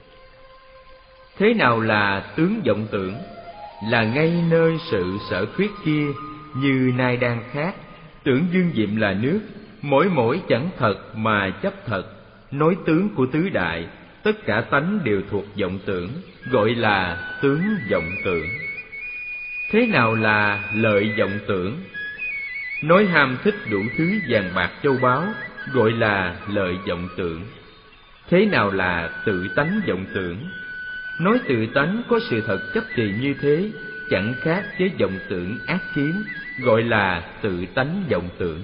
Thế nào là tướng vọng tưởng? Là ngay nơi sự sở thuyết kia, như nay đang khác, tưởng dương diệm là nước, mỗi mỗi chẳng thật mà chấp thật, nói tướng của tứ đại, tất cả tánh đều thuộc vọng tưởng, gọi là tướng vọng tưởng. Thế nào là lợi vọng tưởng? Nói ham thích đủ thứ vàng bạc châu báu, gọi là lợi vọng tưởng. Thế nào là tự tánh vọng tưởng? Nói tự tánh có sự thật chấp trì như thế, chẳng khác với vọng tưởng ác kiến, gọi là tự tánh vọng tưởng.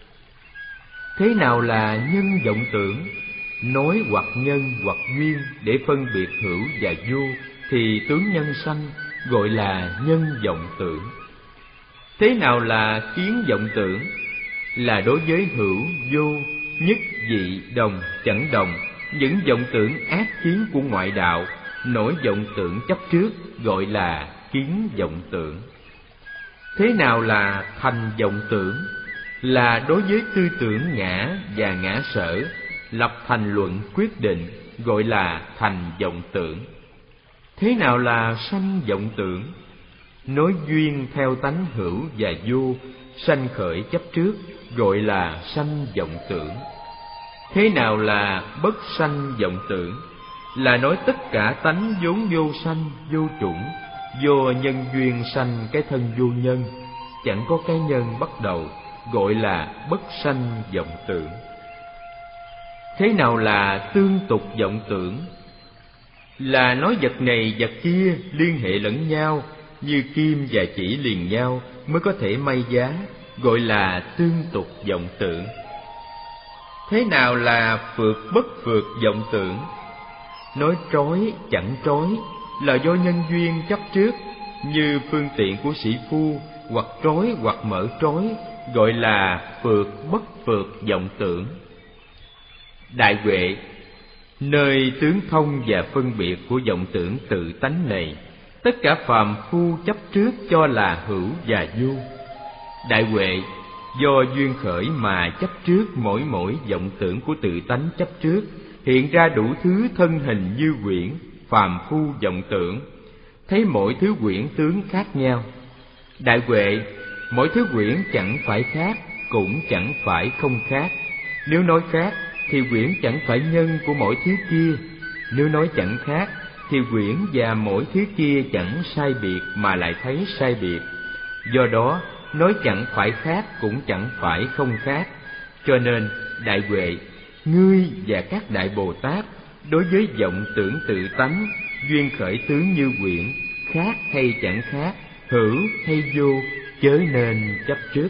Thế nào là nhân vọng tưởng? Nói hoặc nhân hoặc duyên để phân biệt hữu và vô, thì tướng nhân sanh, gọi là nhân vọng tưởng. Thế nào là kiến vọng tưởng? Là đối với hữu, vô, nhất, dị, đồng, chẳng đồng, những vọng tưởng ác kiến của ngoại đạo, nổi vọng tưởng chấp trước, gọi là kiến vọng tưởng. Thế nào là thành vọng tưởng? Là đối với tư tưởng ngã và ngã sở, lập thành luận quyết định, gọi là thành vọng tưởng. Thế nào là sanh vọng tưởng? Nói duyên theo tánh hữu và vô, sanh khởi chấp trước, gọi là sanh vọng tưởng. Thế nào là bất sanh vọng tưởng? Là nói tất cả tánh vốn vô sanh, vô chủng, do nhân duyên sanh cái thân vô nhân, chẳng có cái nhân bắt đầu, gọi là bất sanh vọng tưởng. Thế nào là tương tục vọng tưởng? Là nói vật này vật kia liên hệ lẫn nhau, như kim và chỉ liền nhau mới có thể may giá, gọi là tương tục vọng tưởng. Thế nào là phược bất phược vọng tưởng? Nói trói chẳng trói, là do nhân duyên chấp trước, như phương tiện của sĩ phu, hoặc trói hoặc mở trói, gọi là phược bất phược vọng tưởng. Đại huệ, nơi tướng thông và phân biệt của vọng tưởng tự tánh này, tất cả phàm phu chấp trước cho là hữu và vô. Đại huệ, do duyên khởi mà chấp trước mỗi mỗi vọng tưởng của tự tánh chấp trước, hiện ra đủ thứ thân hình như quyển, phàm phu vọng tưởng, thấy mỗi thứ quyển tướng khác nhau. Đại huệ, mỗi thứ quyển chẳng phải khác, cũng chẳng phải không khác. Nếu nói khác, thì quyển chẳng phải nhân của mỗi thứ kia. Nếu nói chẳng khác, thì quyển và mỗi thứ kia chẳng sai biệt mà lại thấy sai biệt. Do đó, nói chẳng phải khác cũng chẳng phải không khác. Cho nên, đại huệ, ngươi và các đại Bồ Tát đối với vọng tưởng tự tánh, duyên khởi tướng như quyển, khác hay chẳng khác, hữu hay vô, chớ nên chấp trước.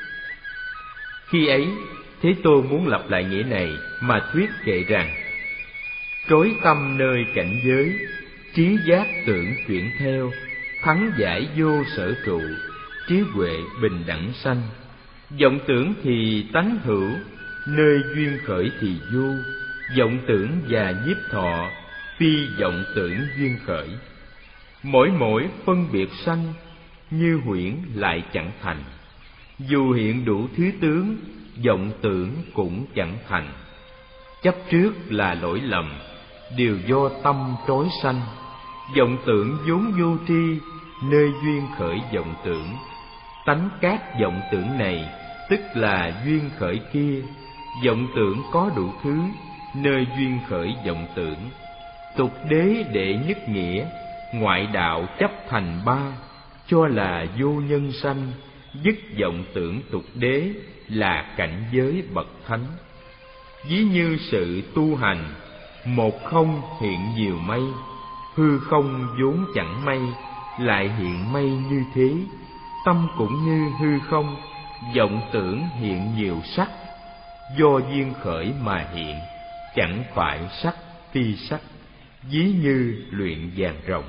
Khi ấy, Thế Tôn muốn lặp lại nghĩa này mà thuyết kệ rằng: trối tâm nơi cảnh giới, trí giác tưởng chuyển theo, thắng giải vô sở trụ, trí huệ bình đẳng sanh. Vọng tưởng thì tánh hữu, nơi duyên khởi thì vô, vọng tưởng và nhiếp thọ, phi vọng tưởng duyên khởi. Mỗi mỗi phân biệt sanh, như huyễn lại chẳng thành. Dù hiện đủ thứ tướng, vọng tưởng cũng chẳng thành. Chấp trước là lỗi lầm, đều do tâm trói sanh. Vọng tưởng vốn vô tri, nơi duyên khởi vọng tưởng. Tánh các vọng tưởng này, tức là duyên khởi kia. Vọng tưởng có đủ thứ, nơi duyên khởi vọng tưởng. Tục đế đệ nhất nghĩa, ngoại đạo chấp thành ba, cho là vô nhân sanh. Dứt vọng tưởng tục đế là cảnh giới bậc thánh. Ví như sự tu hành, một không hiện nhiều mây, hư không vốn chẳng mây, lại hiện mây như thế. Tâm cũng như hư không, vọng tưởng hiện nhiều sắc, do duyên khởi mà hiện, chẳng phải sắc phi sắc. Ví như luyện vàng rồng,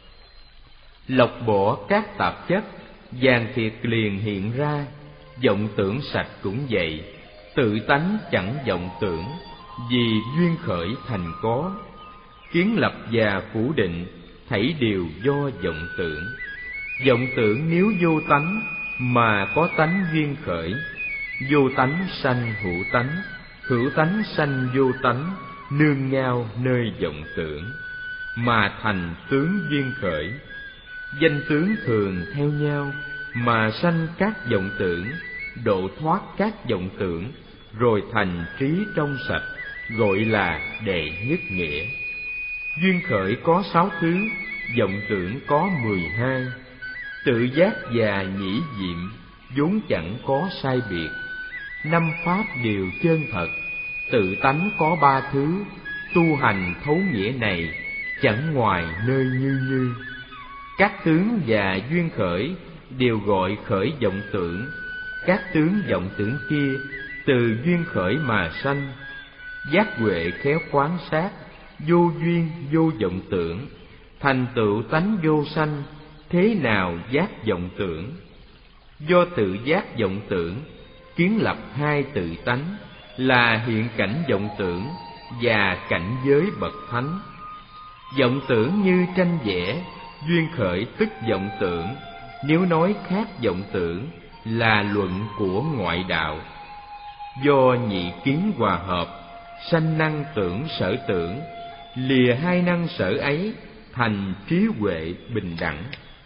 lọc bỏ các tạp chất, vàng thiệt liền hiện ra. Vọng tưởng sạch cũng vậy, tự tánh chẳng vọng tưởng, vì duyên khởi thành có. Kiến lập và phủ định, thảy đều do vọng tưởng. Vọng tưởng nếu vô tánh, mà có tánh duyên khởi. Vô tánh sanh hữu tánh, hữu tánh sanh vô tánh, nương nhau nơi vọng tưởng, mà thành tướng duyên khởi. Danh tướng thường theo nhau, mà sanh các vọng tưởng, độ thoát các vọng tưởng, rồi thành trí trong sạch, gọi là đệ nhất nghĩa. Duyên khởi có sáu thứ, vọng tưởng có mười hai. Tự giác và nhĩ diệm, vốn chẳng có sai biệt. Năm pháp đều chân thật, tự tánh có ba thứ. Tu hành thấu nghĩa này, chẳng ngoài nơi như như. Các tướng và duyên khởi đều gọi khởi vọng tưởng. Các tướng vọng tưởng kia từ duyên khởi mà sanh. Giác huệ khéo quán sát, vô duyên vô vọng tưởng, thành tựu tánh vô sanh. Thế nào giác vọng tưởng? Do tự giác vọng tưởng, kiến lập hai tự tánh, là hiện cảnh vọng tưởng và cảnh giới bậc thánh. Vọng tưởng như tranh vẽ, duyên khởi tức vọng tưởng. Nếu nói khác vọng tưởng, là luận của ngoại đạo. Do nhị kiến hòa hợp, sanh năng tưởng sở tưởng, lìa hai năng sở ấy, thành trí huệ bình đẳng.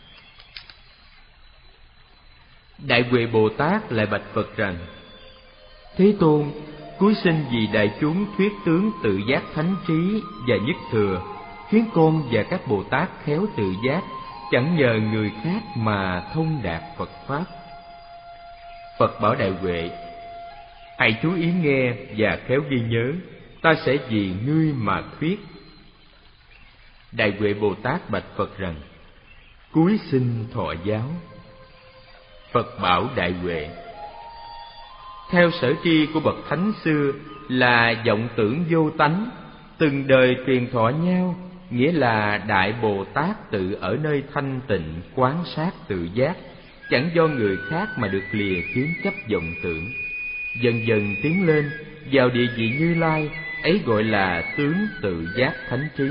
Đại Huệ Bồ Tát lại bạch Phật rằng: Thế Tôn, cúi xin vì đại chúng thuyết tướng tự giác thánh trí và nhất thừa, khiến con và các Bồ Tát khéo tự giác, chẳng nhờ người khác mà thông đạt Phật pháp. Phật bảo Đại Huệ: Hãy chú ý nghe và khéo ghi nhớ, ta sẽ vì ngươi mà thuyết. Đại Huệ Bồ Tát bạch Phật rằng: Cúi xin thọ giáo. Phật bảo Đại Huệ: Theo sở tri của bậc thánh xưa là vọng tưởng vô tánh, từng đời truyền thọ nhau, nghĩa là Đại Bồ Tát tự ở nơi thanh tịnh quán sát tự giác, chẳng do người khác mà được lìa kiến chấp vọng tưởng. Dần dần tiến lên vào địa vị Như Lai, ấy gọi là tướng tự giác thánh trí.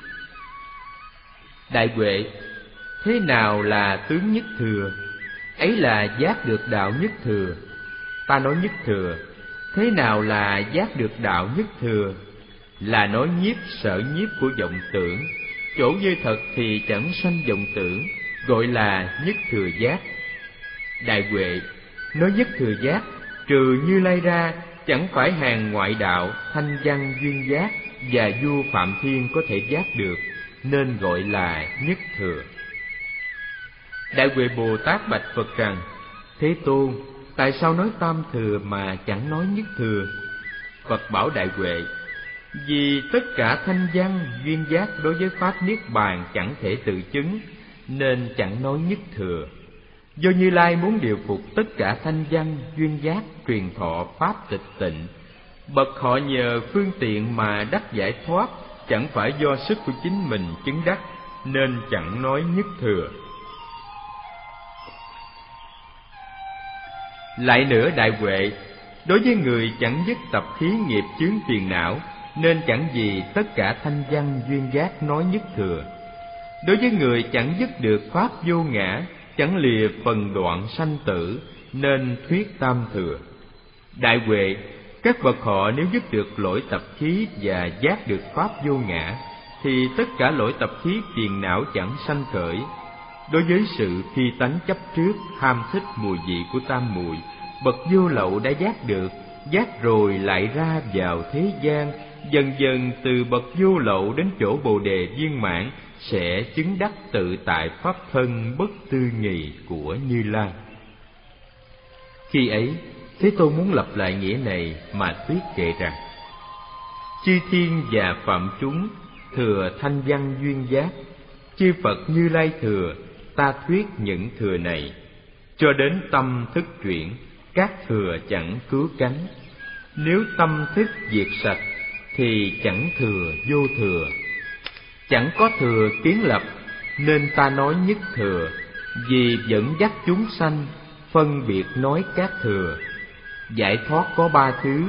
Đại Huệ: Thế nào là tướng nhất thừa? Ấy là giác được đạo nhất thừa. Ta nói nhất thừa. Thế nào là giác được đạo nhất thừa? Là nói nhiếp sở nhiếp của vọng tưởng. Chỗ như thật thì chẳng sanh vọng tưởng, gọi là nhất thừa giác. Đại Huệ: Nói nhất thừa giác, trừ Như Lai ra, chẳng phải hàng ngoại đạo, thanh văn duyên giác và vua Phạm Thiên có thể giác được, nên gọi là nhất thừa. Đại Huệ Bồ Tát bạch Phật rằng: Thế Tôn, tại sao nói tam thừa mà chẳng nói nhất thừa? Phật bảo Đại Huệ: Vì tất cả thanh văn duyên giác đối với pháp niết bàn chẳng thể tự chứng, nên chẳng nói nhất thừa. Do Như Lai muốn điều phục tất cả thanh văn duyên giác truyền thọ pháp tịch tịnh, bậc họ nhờ phương tiện mà đắc giải thoát, chẳng phải do sức của chính mình chứng đắc, nên chẳng nói nhất thừa. Lại nữa Đại Huệ, đối với người chẳng dứt tập khí nghiệp chướng phiền não, nên chẳng vì tất cả thanh văn duyên giác nói nhất thừa. Đối với người chẳng dứt được pháp vô ngã, chẳng lìa phần đoạn sanh tử, nên thuyết tam thừa. Đại Huệ, các bậc họ nếu dứt được lỗi tập khí và giác được pháp vô ngã, thì tất cả lỗi tập khí phiền não chẳng sanh khởi. Đối với sự phi tánh chấp trước, ham thích mùi vị của tam muội, bậc vô lậu đã giác được, giác rồi lại ra vào thế gian, dần dần từ bậc vô lậu đến chỗ Bồ đề viên mãn, sẽ chứng đắc tự tại pháp thân bất tư nghì của Như Lai. Khi ấy, Thế Tôn muốn lặp lại nghĩa này mà thuyết kệ rằng: Chư thiên và phạm chúng thừa thanh văn duyên giác, chư Phật Như Lai thừa, ta thuyết những thừa này. Cho đến tâm thức chuyển, các thừa chẳng cứu cánh. Nếu tâm thức diệt sạch, thì chẳng thừa vô thừa. Chẳng có thừa kiến lập, nên ta nói nhất thừa. Vì dẫn dắt chúng sanh, phân biệt nói các thừa. Giải thoát có ba thứ,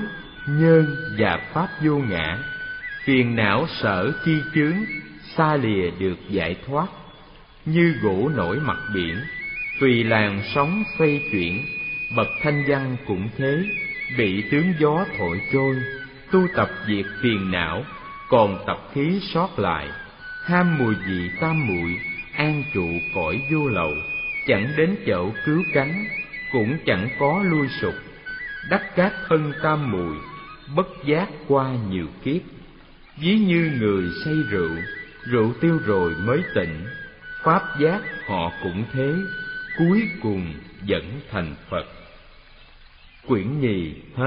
nhân và pháp vô ngã, phiền não sở chi chướng xa lìa được giải thoát. Như gỗ nổi mặt biển, tùy làn sóng xoay chuyển, bậc thanh văn cũng thế, bị tướng gió thổi trôi. Tu tập diệt phiền não, còn tập khí sót lại, ham mùi vị tam muội, an trụ cõi vô lậu, chẳng đến chỗ cứu cánh, cũng chẳng có lui sụp. Đắc các thân tam muội, bất giác qua nhiều kiếp. Ví như người say rượu, rượu tiêu rồi mới tỉnh, pháp giác họ cũng thế, cuối cùng vẫn thành Phật. Quyển nhì hết.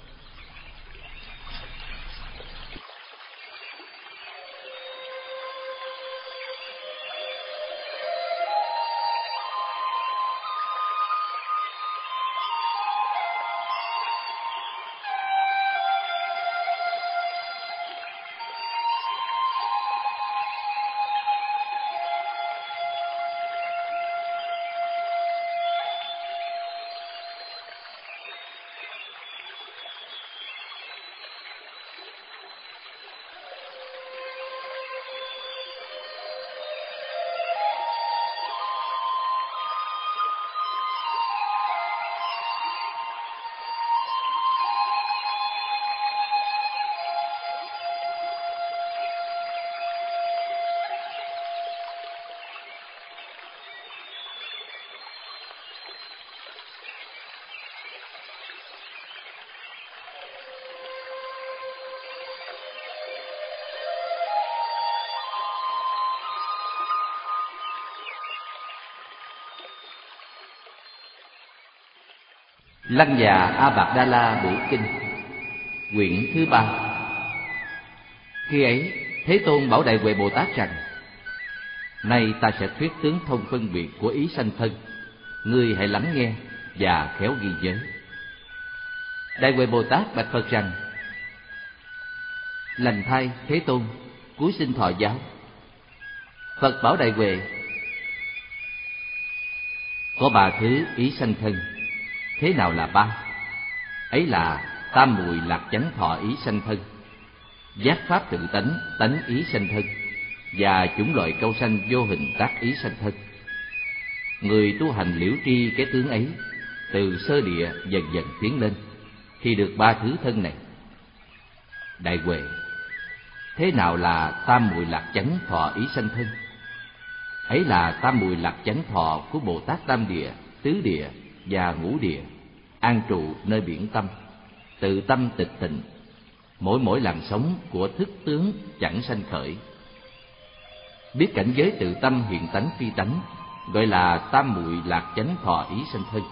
Lăng Già A Bạc Đa La Bửu Kinh, quyển thứ ba. Khi ấy, Thế Tôn bảo Đại Huệ Bồ Tát rằng: nay ta sẽ thuyết tướng thông phân biệt của ý sanh thân, ngươi hãy lắng nghe và khéo ghi nhớ. Đại Huệ Bồ Tát bạch Phật rằng: lành thay Thế Tôn, cúi xin thọ giáo. Phật bảo Đại Huệ: có ba thứ ý sanh thân. Thế nào là ba? Ấy là tam muội lạc chánh thọ ý sanh thân, giác pháp tự tánh tánh ý sanh thân, và chủng loại câu sanh vô hình tác ý sanh thân. Người tu hành liễu tri cái tướng ấy, từ sơ địa dần dần tiến lên, thì được ba thứ thân này. Đại Huệ, thế nào là tam muội lạc chánh thọ ý sanh thân? Ấy là tam muội lạc chánh thọ của Bồ Tát Tam Địa, Tứ Địa và Ngũ Địa, an trụ nơi biển tâm, tự tâm tịch tịnh, mỗi mỗi làn sóng của thức tướng chẳng sanh khởi. Biết cảnh giới tự tâm hiện tánh phi tánh, gọi là tam muội lạc chánh thọ ý sanh thân.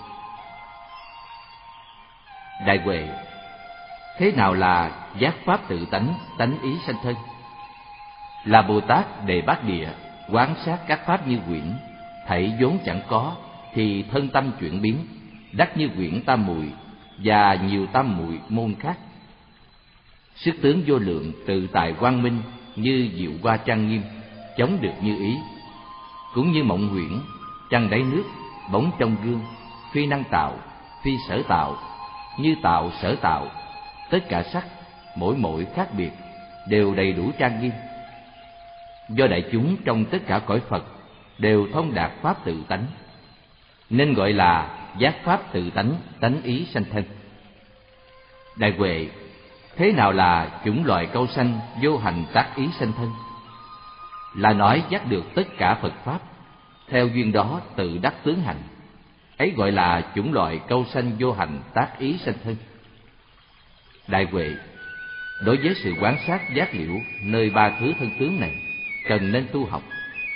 Đại Huệ, thế nào là giác pháp tự tánh tánh ý sanh thân? Là Bồ Tát Đề Bát Địa quán sát các pháp như quyển, thảy vốn chẳng có, thì thân tâm chuyển biến, đắc như quyển tam muội và nhiều tam muội môn khác. Sức tướng vô lượng tự tại quang minh, như diệu hoa trang nghiêm, chống được như ý. Cũng như mộng huyễn, trăng đáy nước, bóng trong gương, phi năng tạo, phi sở tạo, như tạo sở tạo, tất cả sắc, mỗi mỗi khác biệt, đều đầy đủ trang nghiêm. Do đại chúng trong tất cả cõi Phật đều thông đạt pháp tự tánh, nên gọi là giác pháp tự tánh tánh ý sanh thân. Đại Huệ, thế nào là chủng loại câu sanh vô hành tác ý sanh thân? Là nói giác được tất cả Phật pháp, theo duyên đó tự đắc tướng hành, ấy gọi là chủng loại câu sanh vô hành tác ý sanh thân. Đại Huệ, đối với sự quán sát giác liễu nơi ba thứ thân tướng này, cần nên tu học.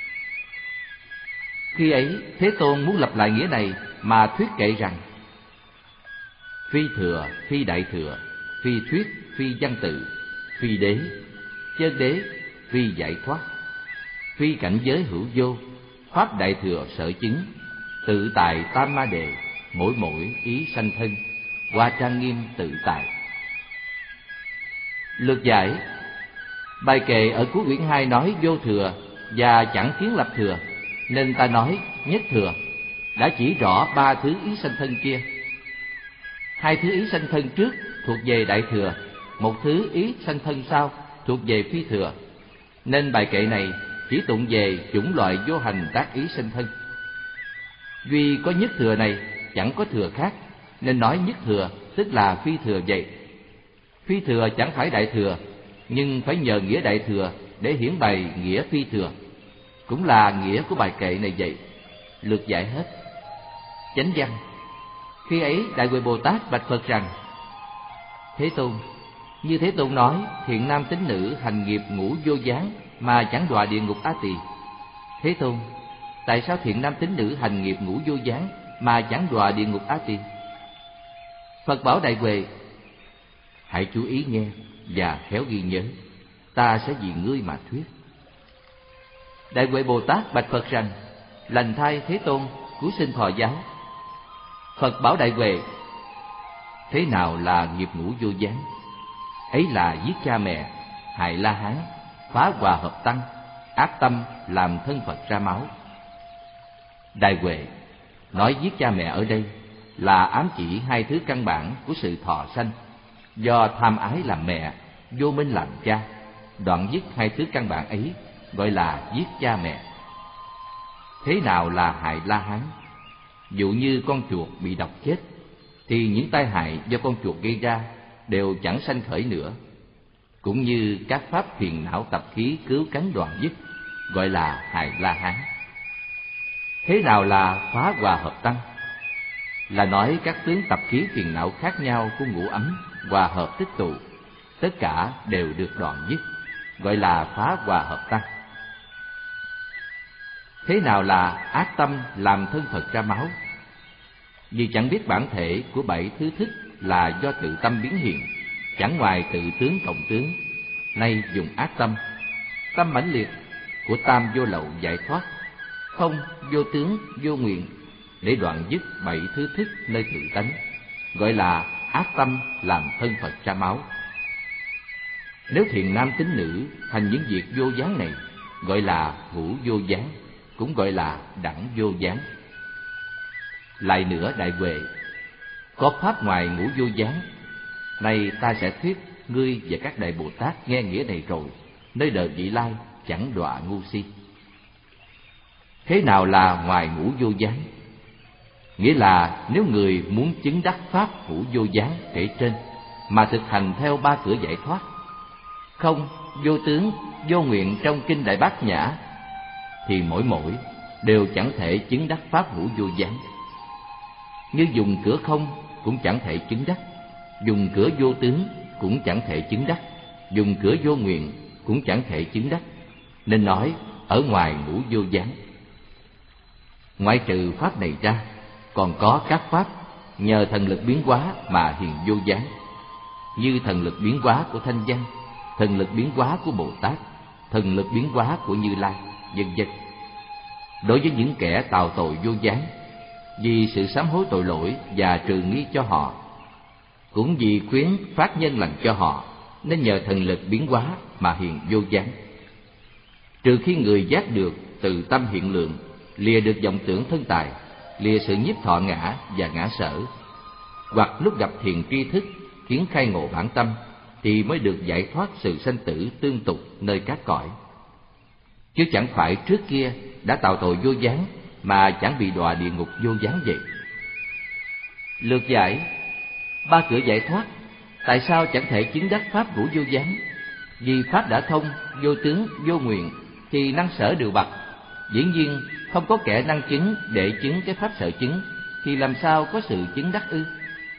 Khi ấy, Thế Tôn muốn lặp lại nghĩa này mà thuyết kệ rằng: phi thừa, phi đại thừa, phi thuyết, phi văn tự, phi đế, chân đế, phi giải thoát, phi cảnh giới hữu vô, pháp đại thừa sở chứng, tự tại tam ma đề, mỗi mỗi ý sanh thân, hoa trang nghiêm tự tại. Lược giải. Bài kệ ở cuối quyển hai nói vô thừa và chẳng kiến lập thừa, nên ta nói nhất thừa, đã chỉ rõ ba thứ ý sanh thân kia. Hai thứ ý sanh thân trước thuộc về đại thừa, một thứ ý sanh thân sau thuộc về phi thừa. Nên bài kệ này chỉ tụng về chủng loại vô hành tác ý sanh thân. Duy có nhất thừa này, chẳng có thừa khác, nên nói nhất thừa tức là phi thừa vậy. Phi thừa chẳng phải đại thừa, nhưng phải nhờ nghĩa đại thừa để hiển bày nghĩa phi thừa. Cũng là nghĩa của bài kệ này vậy. Lược giải hết. Chánh văn. Khi ấy Đại Huệ Bồ Tát bạch Phật rằng: Thế Tôn, như Thế Tôn nói, thiện nam tín nữ hành nghiệp ngũ vô gián mà chẳng đọa địa ngục A Tỳ. Thế Tôn, tại sao thiện nam tín nữ hành nghiệp ngũ vô gián mà chẳng đọa địa ngục A Tỳ? Phật bảo Đại Huệ: Hãy chú ý nghe và khéo ghi nhớ, ta sẽ vì ngươi mà thuyết. Đại Huệ Bồ Tát bạch Phật rằng: Lành thay Thế Tôn, cứu sinh thọ giáo. Phật bảo Đại Huệ: Thế nào là nghiệp ngũ vô gián? Ấy là giết cha mẹ, hại La Hán, phá hòa hợp tăng, ác tâm làm thân Phật ra máu. Đại Huệ, nói giết cha mẹ ở đây là ám chỉ hai thứ căn bản của sự thọ sanh, do tham ái làm mẹ, vô minh làm cha, đoạn dứt hai thứ căn bản ấy gọi là giết cha mẹ. Thế nào là hại La Hán? Dụ như con chuột bị độc chết, thì những tai hại do con chuột gây ra đều chẳng sanh khởi nữa. Cũng như các pháp phiền não tập khí cứu cánh đoạn dứt, gọi là hại La Hán. Thế nào là phá hòa hợp tăng? Là nói các tướng tập khí phiền não khác nhau của ngũ ấm hòa hợp tích tụ, tất cả đều được đoạn dứt, gọi là phá hòa hợp tăng. Thế nào là ác tâm làm thân Phật ra máu? Vì chẳng biết bản thể của bảy thứ thức là do tự tâm biến hiện, chẳng ngoài tự tướng cộng tướng, nay dùng ác tâm, tâm mãnh liệt của tam vô lậu giải thoát, không vô tướng vô nguyện, để đoạn dứt bảy thứ thức nơi tự tánh, gọi là ác tâm làm thân Phật ra máu. Nếu thiện nam tín nữ thành những việc vô gián này, gọi là ngũ vô gián, cũng gọi là đẳng vô gián. Lại nữa Đại Huệ, có pháp ngoài ngũ vô gián, nay ta sẽ thuyết ngươi và các đại Bồ Tát nghe nghĩa này rồi, nơi đời vị lai chẳng đọa ngu si. Thế nào là ngoài ngũ vô gián? Nghĩa là nếu người muốn chứng đắc pháp ngũ vô gián kể trên mà thực hành theo ba cửa giải thoát, không, vô tướng, vô nguyện trong kinh Đại Bát Nhã, thì mỗi mỗi đều chẳng thể chứng đắc pháp ngũ vô gián. Như dùng cửa không cũng chẳng thể chứng đắc, dùng cửa vô tướng cũng chẳng thể chứng đắc, dùng cửa vô nguyện cũng chẳng thể chứng đắc, nên nói ở ngoài ngũ vô gián. Ngoại trừ pháp này ra, còn có các pháp nhờ thần lực biến hóa mà hiện vô gián, như thần lực biến hóa của Thanh Văn, thần lực biến hóa của Bồ Tát, thần lực biến hóa của Như Lai, vân vân. Đối với những kẻ tạo tội vô gián, vì sự sám hối tội lỗi và trừ nghi cho họ, cũng vì khuyến phát nhân lành cho họ, nên nhờ thần lực biến hóa mà hiện vô gián. Trừ khi người giác được từ tâm hiện lượng, lìa được vọng tưởng thân tài, lìa sự nhiếp thọ ngã và ngã sở, hoặc lúc gặp thiền tri thức khiến khai ngộ bản tâm, thì mới được giải thoát sự sanh tử tương tục nơi các cõi. Chứ chẳng phải trước kia đã tạo tội vô gián mà chẳng bị đọa địa ngục vô gián vậy. Lược giải. Ba cửa giải thoát, tại sao chẳng thể chứng đắc pháp ngũ vô gián? Vì pháp đã thông, vô tướng, vô nguyện, thì năng sở đều bặt. Dĩ nhiên không có kẻ năng chứng để chứng cái pháp sở chứng, thì làm sao có sự chứng đắc ư?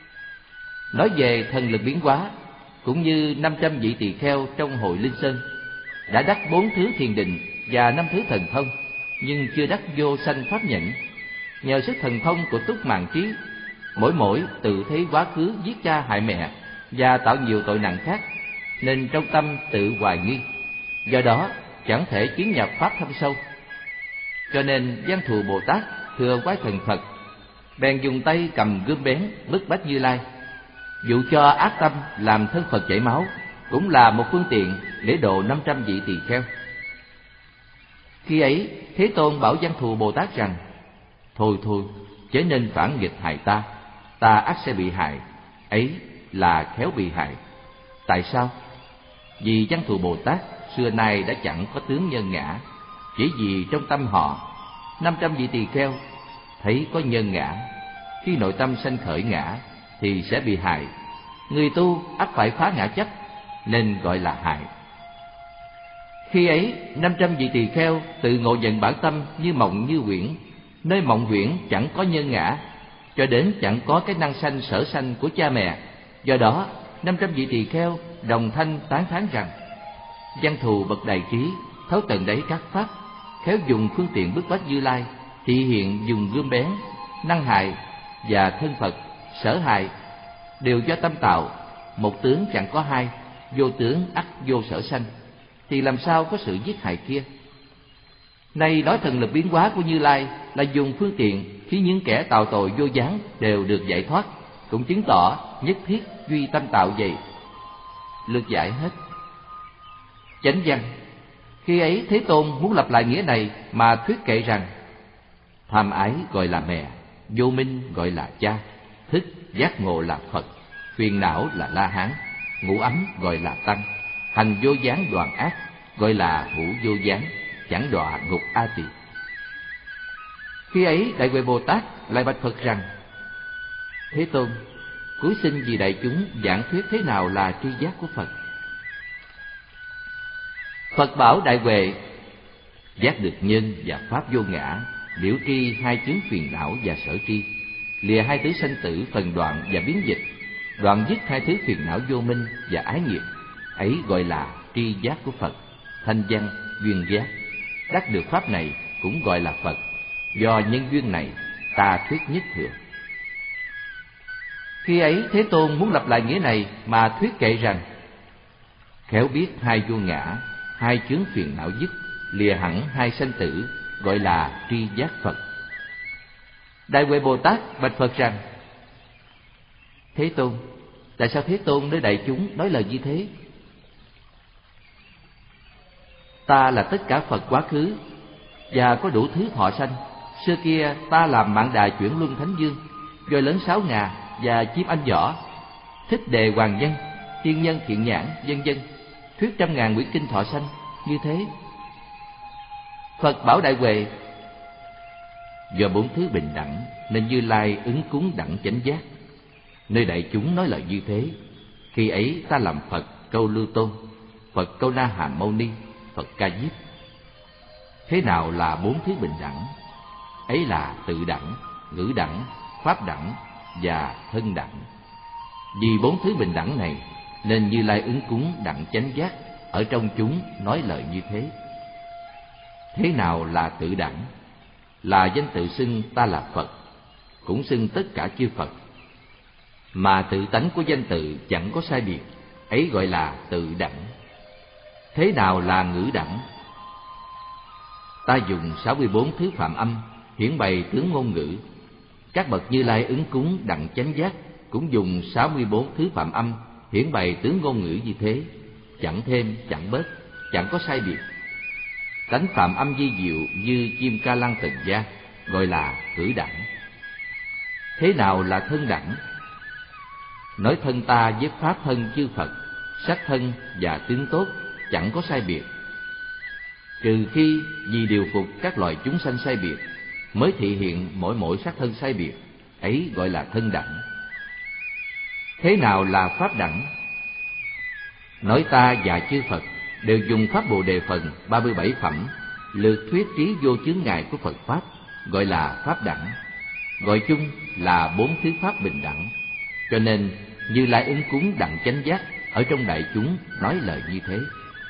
Nói về thần lực biến hóa, cũng như năm trăm vị tỳ kheo trong hội Linh Sơn đã đắc bốn thứ thiền định và năm thứ thần thông, nhưng chưa đắc vô sanh pháp nhẫn. Nhờ sức thần thông của túc màng trí, mỗi mỗi tự thấy quá khứ giết cha hại mẹ và tạo nhiều tội nặng khác, nên trong tâm tự hoài nghi, do đó chẳng thể chứng nhập pháp thâm sâu. Cho nên Văn Thù Bồ Tát thừa quái thần Phật, bèn dùng tay cầm gươm bén bức bách Như Lai, dụ cho ác tâm làm thân Phật chảy máu, cũng là một phương tiện để độ năm trăm vị tỳ kheo. Khi ấy Thế Tôn bảo Văn Thù Bồ Tát rằng: Thôi thôi, chớ nên phản nghịch hại ta, ta ắt sẽ bị hại. Ấy là khéo bị hại. Tại sao? Vì Văn Thù Bồ Tát xưa nay đã chẳng có tướng nhân ngã, chỉ vì trong tâm họ năm trăm vị tỳ kheo thấy có nhân ngã, khi nội tâm sanh khởi ngã thì sẽ bị hại. Người tu ắt phải phá ngã chấp, nên gọi là hại. Khi ấy năm trăm vị tỳ kheo tự ngộ nhận bản tâm như mộng như huyễn, nơi mộng huyễn chẳng có nhân ngã, cho đến chẳng có cái năng sanh sở sanh của cha mẹ. Do đó năm trăm vị tỳ kheo đồng thanh tán thán rằng: Văn Thù bậc đại trí, thấu tận đáy các pháp, khéo dùng phương tiện bức bách Như Lai, thị hiện dùng gươm bén, năng hại và thân Phật, sở hại, đều do tâm tạo. Một tướng chẳng có hai, vô tướng ắt vô sở sanh, thì làm sao có sự giết hại kia? Nay nói thần lực biến hóa của Như Lai là dùng phương tiện khiến những kẻ tạo tội vô gián đều được giải thoát, cũng chứng tỏ nhất thiết duy tâm tạo vậy. Lược giải hết. Chánh văn. Khi ấy Thế Tôn muốn lặp lại nghĩa này mà thuyết kệ rằng: tham ái gọi là mẹ, vô minh gọi là cha, thức giác ngộ là Phật, phiền não là La Hán, ngũ ấm gọi là Tăng, hành vô gián đoạn ác gọi là ngũ vô gián, chẳng đọa ngục A Tỳ. Khi ấy Đại Huệ Bồ Tát lại bạch Phật rằng: Thế Tôn, cúi xin vì đại chúng giảng thuyết thế nào là tri giác của Phật. Phật bảo Đại Huệ: giác được nhân và pháp vô ngã, liễu tri hai chướng phiền não và sở tri, lìa hai thứ sanh tử phần đoạn và biến dịch, đoạn dứt hai thứ phiền não vô minh và ái nghiệp, ấy gọi là tri giác của Phật. Thanh văn duyên giác, đắc được pháp này cũng gọi là Phật. Do nhân duyên này ta thuyết nhất thừa. Khi ấy Thế Tôn muốn lặp lại nghĩa này mà thuyết kệ rằng: khéo biết hai vô ngã, hai chướng phiền não dứt, lìa hẳn hai sanh tử, gọi là tri giác Phật. Đại Huệ Bồ Tát bạch Phật rằng: Thế Tôn, tại sao Thế Tôn nơi đại chúng nói lời như thế? Ta là tất cả Phật quá khứ và có đủ thứ thọ sanh. Xưa kia ta làm Mạn Đà chuyển luân thánh vương, voi lớn sáu ngà và chim anh võ, thích đề hoàng nhân, tiên nhân thiện nhãn, vân vân, thuyết trăm ngàn quyển kinh thọ sanh như thế. Phật bảo Đại Huệ: do bốn thứ bình đẳng nên Như Lai ứng cúng đẳng chánh giác. Nơi đại chúng nói lời như thế, khi ấy ta làm Phật Câu Lưu Tôn, Phật Câu Na Hàm Mâu Ni, Phật Ca Diếp. Thế nào là bốn thứ bình đẳng? Ấy là tự đẳng, ngữ đẳng, pháp đẳng và thân đẳng. Vì bốn thứ bình đẳng này nên Như Lai ứng cúng đẳng chánh giác ở trong chúng nói lời như thế. Thế nào là tự đẳng? Là danh tự xưng ta là Phật, cũng xưng tất cả chư Phật, mà tự tánh của danh tự chẳng có sai biệt, ấy gọi là tự đẳng. Thế nào là ngữ đẳng? Ta dùng sáu mươi bốn thứ phạm âm hiển bày tướng ngôn ngữ. Các bậc Như Lai ứng cúng đẳng chánh giác cũng dùng sáu mươi bốn thứ phạm âm hiển bày tướng ngôn ngữ như thế, chẳng thêm chẳng bớt, chẳng có sai biệt. Tánh phạm âm vi diệu như chim ca lăng tần gia, gọi là cử đẳng. Thế nào là thân đẳng? Nói thân ta với pháp thân chư Phật, sắc thân và tướng tốt chẳng có sai biệt, trừ khi vì điều phục các loài chúng sanh sai biệt mới thị hiện mỗi mỗi sắc thân sai biệt, ấy gọi là thân đẳng. Thế nào là pháp đẳng? Nói ta và chư Phật đều dùng pháp Bồ Đề phần ba mươi bảy phẩm lược thuyết trí vô chướng ngại của Phật pháp, gọi là pháp đẳng. Gọi chung là bốn thứ pháp bình đẳng. Cho nên Như Lai ứng cúng đẳng chánh giác ở trong đại chúng nói lời như thế.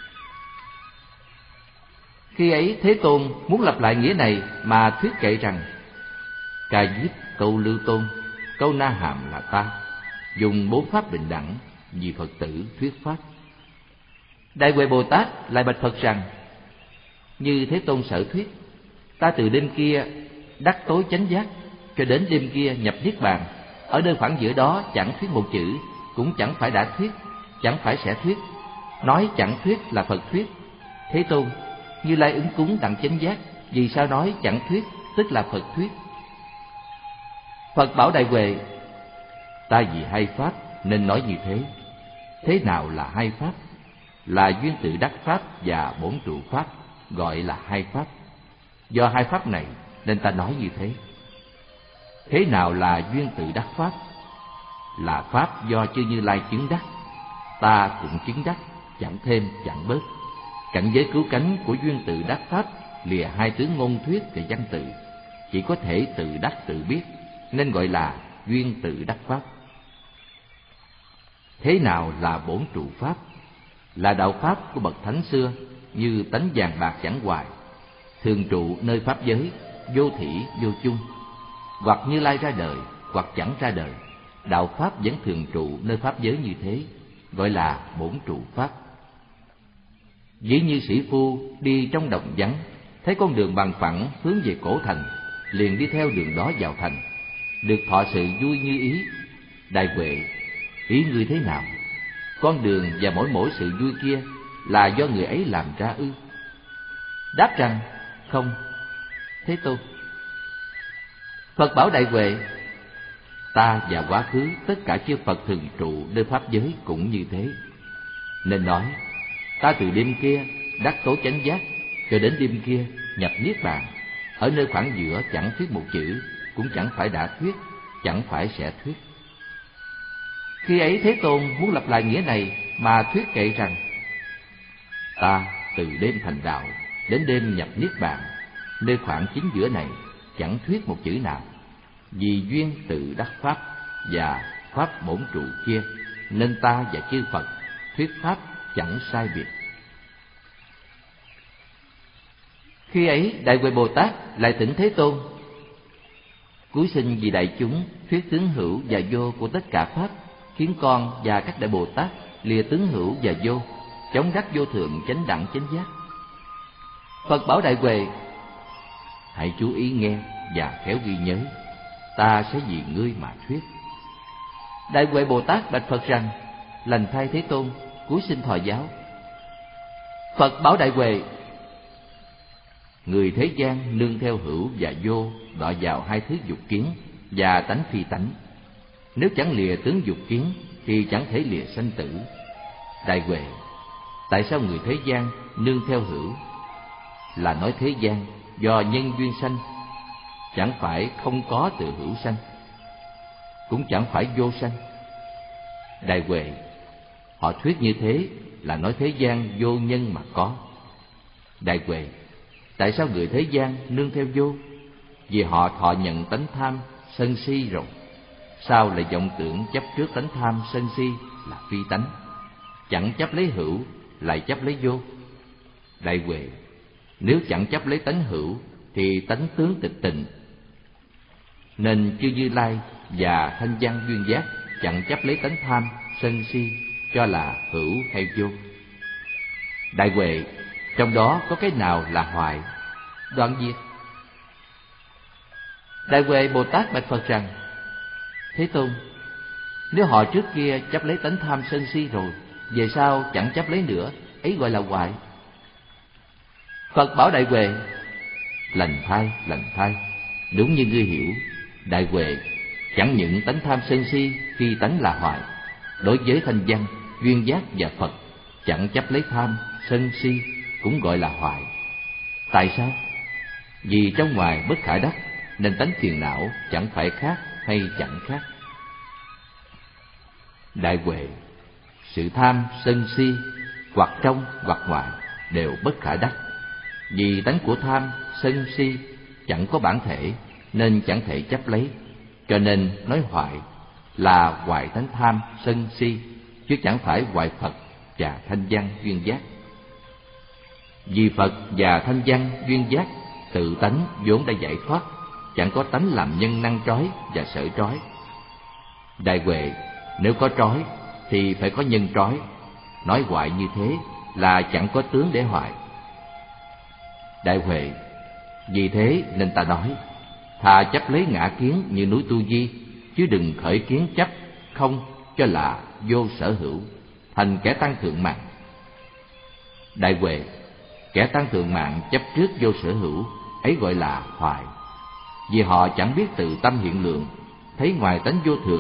Khi ấy Thế Tôn muốn lặp lại nghĩa này mà thuyết kệ rằng: Ca Diếp Câu Lưu Tôn, Câu Na Hàm là ta, dùng bốn pháp bình đẳng vì Phật tử thuyết pháp. Đại Huệ Bồ Tát lại bạch Phật rằng: Như Thế Tôn sở thuyết, ta từ đêm kia đắc tối chánh giác cho đến đêm kia nhập niết bàn, ở nơi khoảng giữa đó chẳng thuyết một chữ, cũng chẳng phải đã thuyết, chẳng phải sẽ thuyết. Nói chẳng thuyết là Phật thuyết. Thế Tôn, Như Lai ứng cúng đẳng chánh giác, vì sao nói chẳng thuyết tức là Phật thuyết? Phật bảo Đại Huệ: Ta vì hai pháp nên nói như thế. Thế nào là hai pháp? Là duyên tự đắc pháp và bổn trụ pháp, gọi là hai pháp. Do hai pháp này nên ta nói như thế. Thế nào là duyên tự đắc pháp? Là pháp do chư Như Lai chứng đắc, ta cũng chứng đắc, chẳng thêm chẳng bớt. Cảnh giới cứu cánh của duyên tự đắc pháp lìa hai tướng ngôn thuyết và văn tự, chỉ có thể tự đắc tự biết, nên gọi là duyên tự đắc pháp. Thế nào là bổn trụ pháp? Là đạo pháp của bậc thánh xưa, như tánh vàng bạc chẳng hoài, thường trụ nơi pháp giới, vô thỉ vô chung. Hoặc Như Lai ra đời, hoặc chẳng ra đời, đạo pháp vẫn thường trụ nơi pháp giới như thế, gọi là bổn trụ pháp. Ví như sĩ phu đi trong đồng vắng, thấy con đường bằng phẳng hướng về cổ thành, liền đi theo đường đó vào thành, được thọ sự vui như ý. Đại Huệ, ý ngươi thế nào? Con đường và mỗi mỗi sự vui kia là do người ấy làm ra ư? Đáp rằng không, Thế Tôn. Phật bảo Đại Huệ, ta và quá khứ tất cả chư Phật thường trụ nơi pháp giới cũng như thế. Nên nói, ta từ đêm kia đắc tố chánh giác, cho đến đêm kia nhập niết bàn, ở nơi khoảng giữa chẳng thuyết một chữ, cũng chẳng phải đã thuyết, chẳng phải sẽ thuyết. Khi ấy Thế Tôn muốn lặp lại nghĩa này mà thuyết kệ rằng, ta từ đêm thành đạo, đến đêm nhập niết bàn, nơi khoảng chính giữa này chẳng thuyết một chữ nào, vì duyên tự đắc pháp và pháp bổn trụ kia, nên ta và chư Phật thuyết pháp chẳng sai biệt. Khi ấy Đại Huệ Bồ Tát lại thỉnh Thế Tôn, cúi xin vì đại chúng thuyết tướng hữu và vô của tất cả pháp, khiến con và các đại Bồ Tát lìa tướng hữu và vô, chống đắc vô thượng chánh đẳng chánh giác. Phật bảo Đại Huệ, hãy chú ý nghe và khéo ghi nhớ, ta sẽ vì ngươi mà thuyết. Đại Huệ Bồ Tát bạch Phật rằng, lành thay Thế Tôn, cúi xin thọ giáo. Phật bảo Đại Huệ, người thế gian nương theo hữu và vô, đọa vào hai thứ dục kiến và tánh phi tánh. Nếu chẳng lìa tướng dục kiến thì chẳng thể lìa sanh tử. Đại Huệ, tại sao người thế gian nương theo hữu? Là nói thế gian do nhân duyên sanh, chẳng phải không có từ hữu sanh, cũng chẳng phải vô sanh. Đại Huệ, họ thuyết như thế là nói thế gian vô nhân mà có. Đại Huệ, tại sao người thế gian nương theo vô? Vì họ thọ nhận tánh tham sân si rồi, sao lại vọng tưởng chấp trước tánh tham sân si là phi tánh, chẳng chấp lấy hữu lại chấp lấy vô. Đại Huệ, nếu chẳng chấp lấy tánh hữu thì tánh tướng tịch tịnh, nên chư Như Lai và thanh văn duyên giác chẳng chấp lấy tánh tham sân si cho là hữu hay vô. Đại Huệ, trong đó có cái nào là hoại, đoạn diệt? Đại Huệ Bồ Tát bạch Phật rằng, Thế Tôn, nếu họ trước kia chấp lấy tánh tham sân si rồi, về sau chẳng chấp lấy nữa, ấy gọi là hoại. Phật bảo Đại Huệ, lành thay, lành thay, đúng như ngươi hiểu. Đại Huệ, chẳng những tánh tham sân si phi tánh là hoại, đối với thanh văn duyên giác và Phật chẳng chấp lấy tham sân si cũng gọi là hoại. Tại sao? Vì trong ngoài bất khả đắc, nên tánh phiền não chẳng phải khác hay chẳng khác. Đại Huệ, sự tham sân si hoặc trong hoặc ngoài đều bất khả đắc. Vì tánh của tham sân si chẳng có bản thể, nên chẳng thể chấp lấy, cho nên nói hoại là hoại tánh tham sân si, chứ chẳng phải hoại Phật và thanh văn duyên giác. Vì Phật và thanh văn duyên giác tự tánh vốn đã giải thoát, chẳng có tánh làm nhân năng trói và sở trói. Đại Huệ, nếu có trói thì phải có nhân trói, nói hoại như thế là chẳng có tướng để hoại. Đại Huệ, vì thế nên ta nói, thà chấp lấy ngã kiến như núi Tu Di, chứ đừng khởi kiến chấp không cho là vô sở hữu, thành kẻ tăng thượng mạng. Đại Huệ, kẻ tăng thượng mạng chấp trước vô sở hữu, ấy gọi là hoại. Vì họ chẳng biết tự tâm hiện lượng, thấy ngoài tánh vô thường,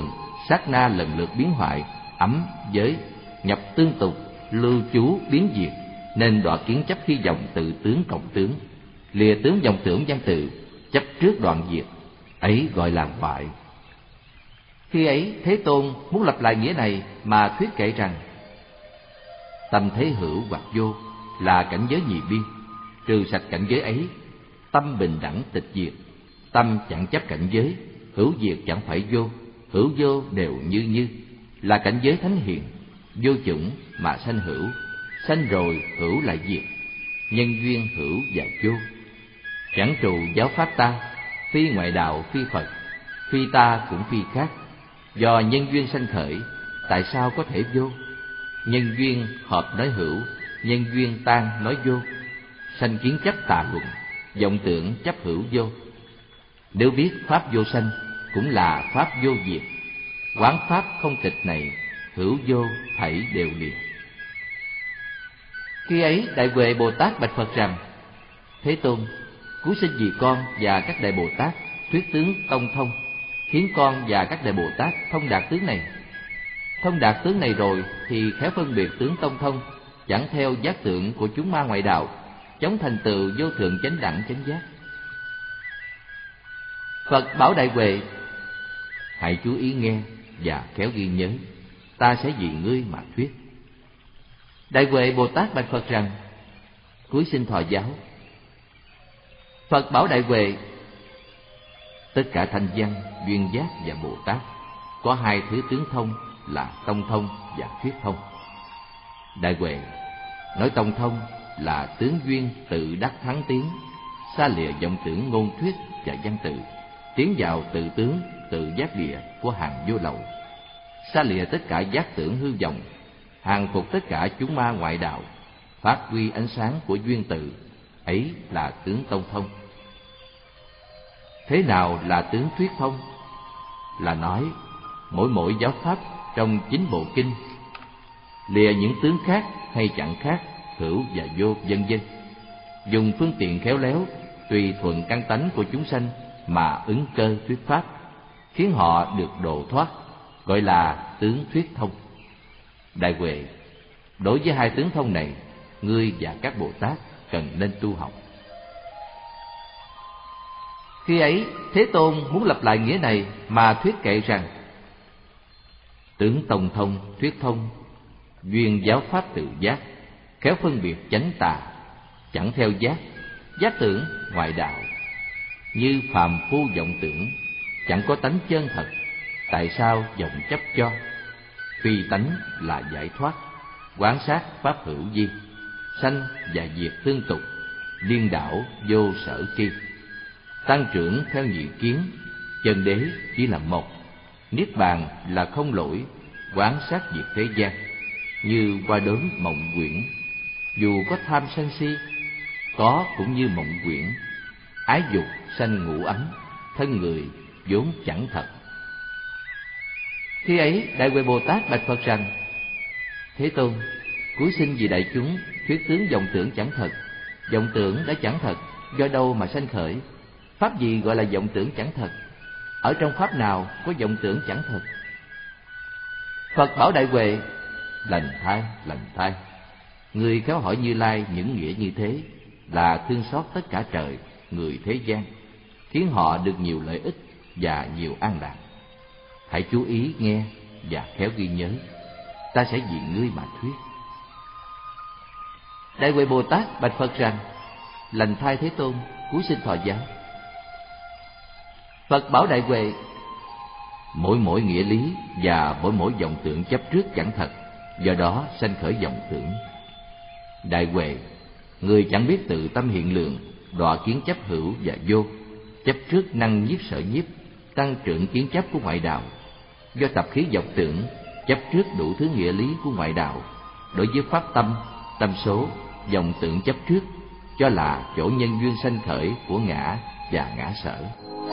sát na lần lượt biến hoại, ấm, giới, nhập tương tục, lưu chú, biến diệt, nên đọa kiến chấp khi vọng tự tướng cộng tướng, lìa tướng vọng tưởng văn tự, chấp trước đoạn diệt, ấy gọi là hoại. Khi ấy Thế Tôn muốn lặp lại nghĩa này mà thuyết kệ rằng: tâm thế hữu hoặc vô là cảnh giới nhị biên, trừ sạch cảnh giới ấy, tâm bình đẳng tịch diệt, tâm chẳng chấp cảnh giới, hữu diệt chẳng phải vô, hữu vô đều như như, là cảnh giới thánh hiền, vô chủng mà sanh hữu, sanh rồi hữu lại diệt, nhân duyên hữu và vô. Chẳng trù giáo pháp ta, phi ngoại đạo phi Phật, phi ta cũng phi khác, do nhân duyên sanh khởi, tại sao có thể vô? Nhân duyên hợp nói hữu, nhân duyên tan nói vô, sanh kiến chấp tà luận, vọng tưởng chấp hữu vô. Nếu biết pháp vô sanh cũng là pháp vô diệt, quán pháp không tịch này, hữu vô thảy đều lìa. Khi ấy Đại Huệ Bồ Tát bạch Phật rằng: Thế Tôn, cứu sinh vì con và các đại Bồ Tát thuyết tướng tông thông, khiến con và các đại Bồ Tát thông đạt tướng này. Thông đạt tướng này rồi thì khéo phân biệt tướng tông thông, chẳng theo giác tượng của chúng ma ngoại đạo, chống thành tựu vô thượng chánh đẳng chánh giác. Phật bảo Đại Huệ: hãy chú ý nghe và khéo ghi nhớ, ta sẽ vì ngươi mà thuyết. Đại Huệ Bồ Tát bạch Phật rằng: cúi xin thọ giáo. Phật bảo Đại Huệ: tất cả thanh văn, duyên giác và Bồ Tát có hai thứ tướng thông là tông thông và thuyết thông. Đại Huệ, nói tông thông là tướng duyên tự đắc thắng tiến, xa lìa vọng tưởng ngôn thuyết và văn tự, tiến vào tự tướng tự giác địa của hàng vô lậu, xa lìa tất cả giác tưởng hư vọng, hàng phục tất cả chúng ma ngoại đạo, phát huy ánh sáng của duyên tự, ấy là tướng tông thông. Thế nào là tướng thuyết thông? Là nói mỗi mỗi giáo pháp trong chính bộ kinh, lìa những tướng khác hay chẳng khác, hữu và vô, vân vân, dùng phương tiện khéo léo tùy thuận căn tánh của chúng sanh mà ứng cơ thuyết pháp, khiến họ được độ thoát, gọi là tướng thuyết thông. Đại Huệ, đối với hai tướng thông này, ngươi và các Bồ Tát cần nên tu học. Khi ấy Thế Tôn muốn lặp lại nghĩa này mà thuyết kệ rằng: tướng tông thông, thuyết thông, duyên giáo pháp tự giác, khéo phân biệt chánh tà, chẳng theo giác, giác tưởng ngoại đạo, như phàm phu vọng tưởng, chẳng có tánh chân thật, tại sao vọng chấp cho? Phi tánh là giải thoát, quán sát pháp hữu vi, sanh và diệt tương tục, điên đảo vô sở tri, tăng trưởng theo nhị kiến, chân đế chỉ là một, niết bàn là không lỗi, quán sát diệt thế gian, như qua đốm mộng quyển, dù có tham sân si, có cũng như mộng quyển, ái dục sanh ngủ ấm, thân người vốn chẳng thật. Khi ấy Đại Huệ Bồ Tát bạch Phật rằng: Thế Tôn, cúi xin vì đại chúng thuyết tướng vọng tưởng chẳng thật. Vọng tưởng đã chẳng thật, do đâu mà sanh khởi? Pháp gì gọi là vọng tưởng chẳng thật? Ở trong pháp nào có vọng tưởng chẳng thật? Phật bảo Đại Huệ: lành thay, lành thay, người khéo hỏi Như Lai những nghĩa như thế là thương xót tất cả trời người thế gian, khiến họ được nhiều lợi ích và nhiều an lạc. Hãy chú ý nghe và khéo ghi nhớ, ta sẽ vì ngươi mà thuyết. Đại Huệ Bồ Tát bạch Phật rằng: lành thay Thế Tôn, cúi xin thọ giáo. Phật bảo Đại Huệ: mỗi mỗi nghĩa lý và mỗi mỗi vọng tưởng chấp trước chẳng thật, do đó sanh khởi vọng tưởng. Đại Huệ, người chẳng biết tự tâm hiện lượng, đọa kiến chấp hữu và vô, chấp trước năng nhiếp sở nhiếp, tăng trưởng kiến chấp của ngoại đạo, do tập khí vọng tưởng, chấp trước đủ thứ nghĩa lý của ngoại đạo, đối với pháp tâm, tâm số, vọng tưởng chấp trước, cho là chỗ nhân duyên sanh khởi của ngã và ngã sở.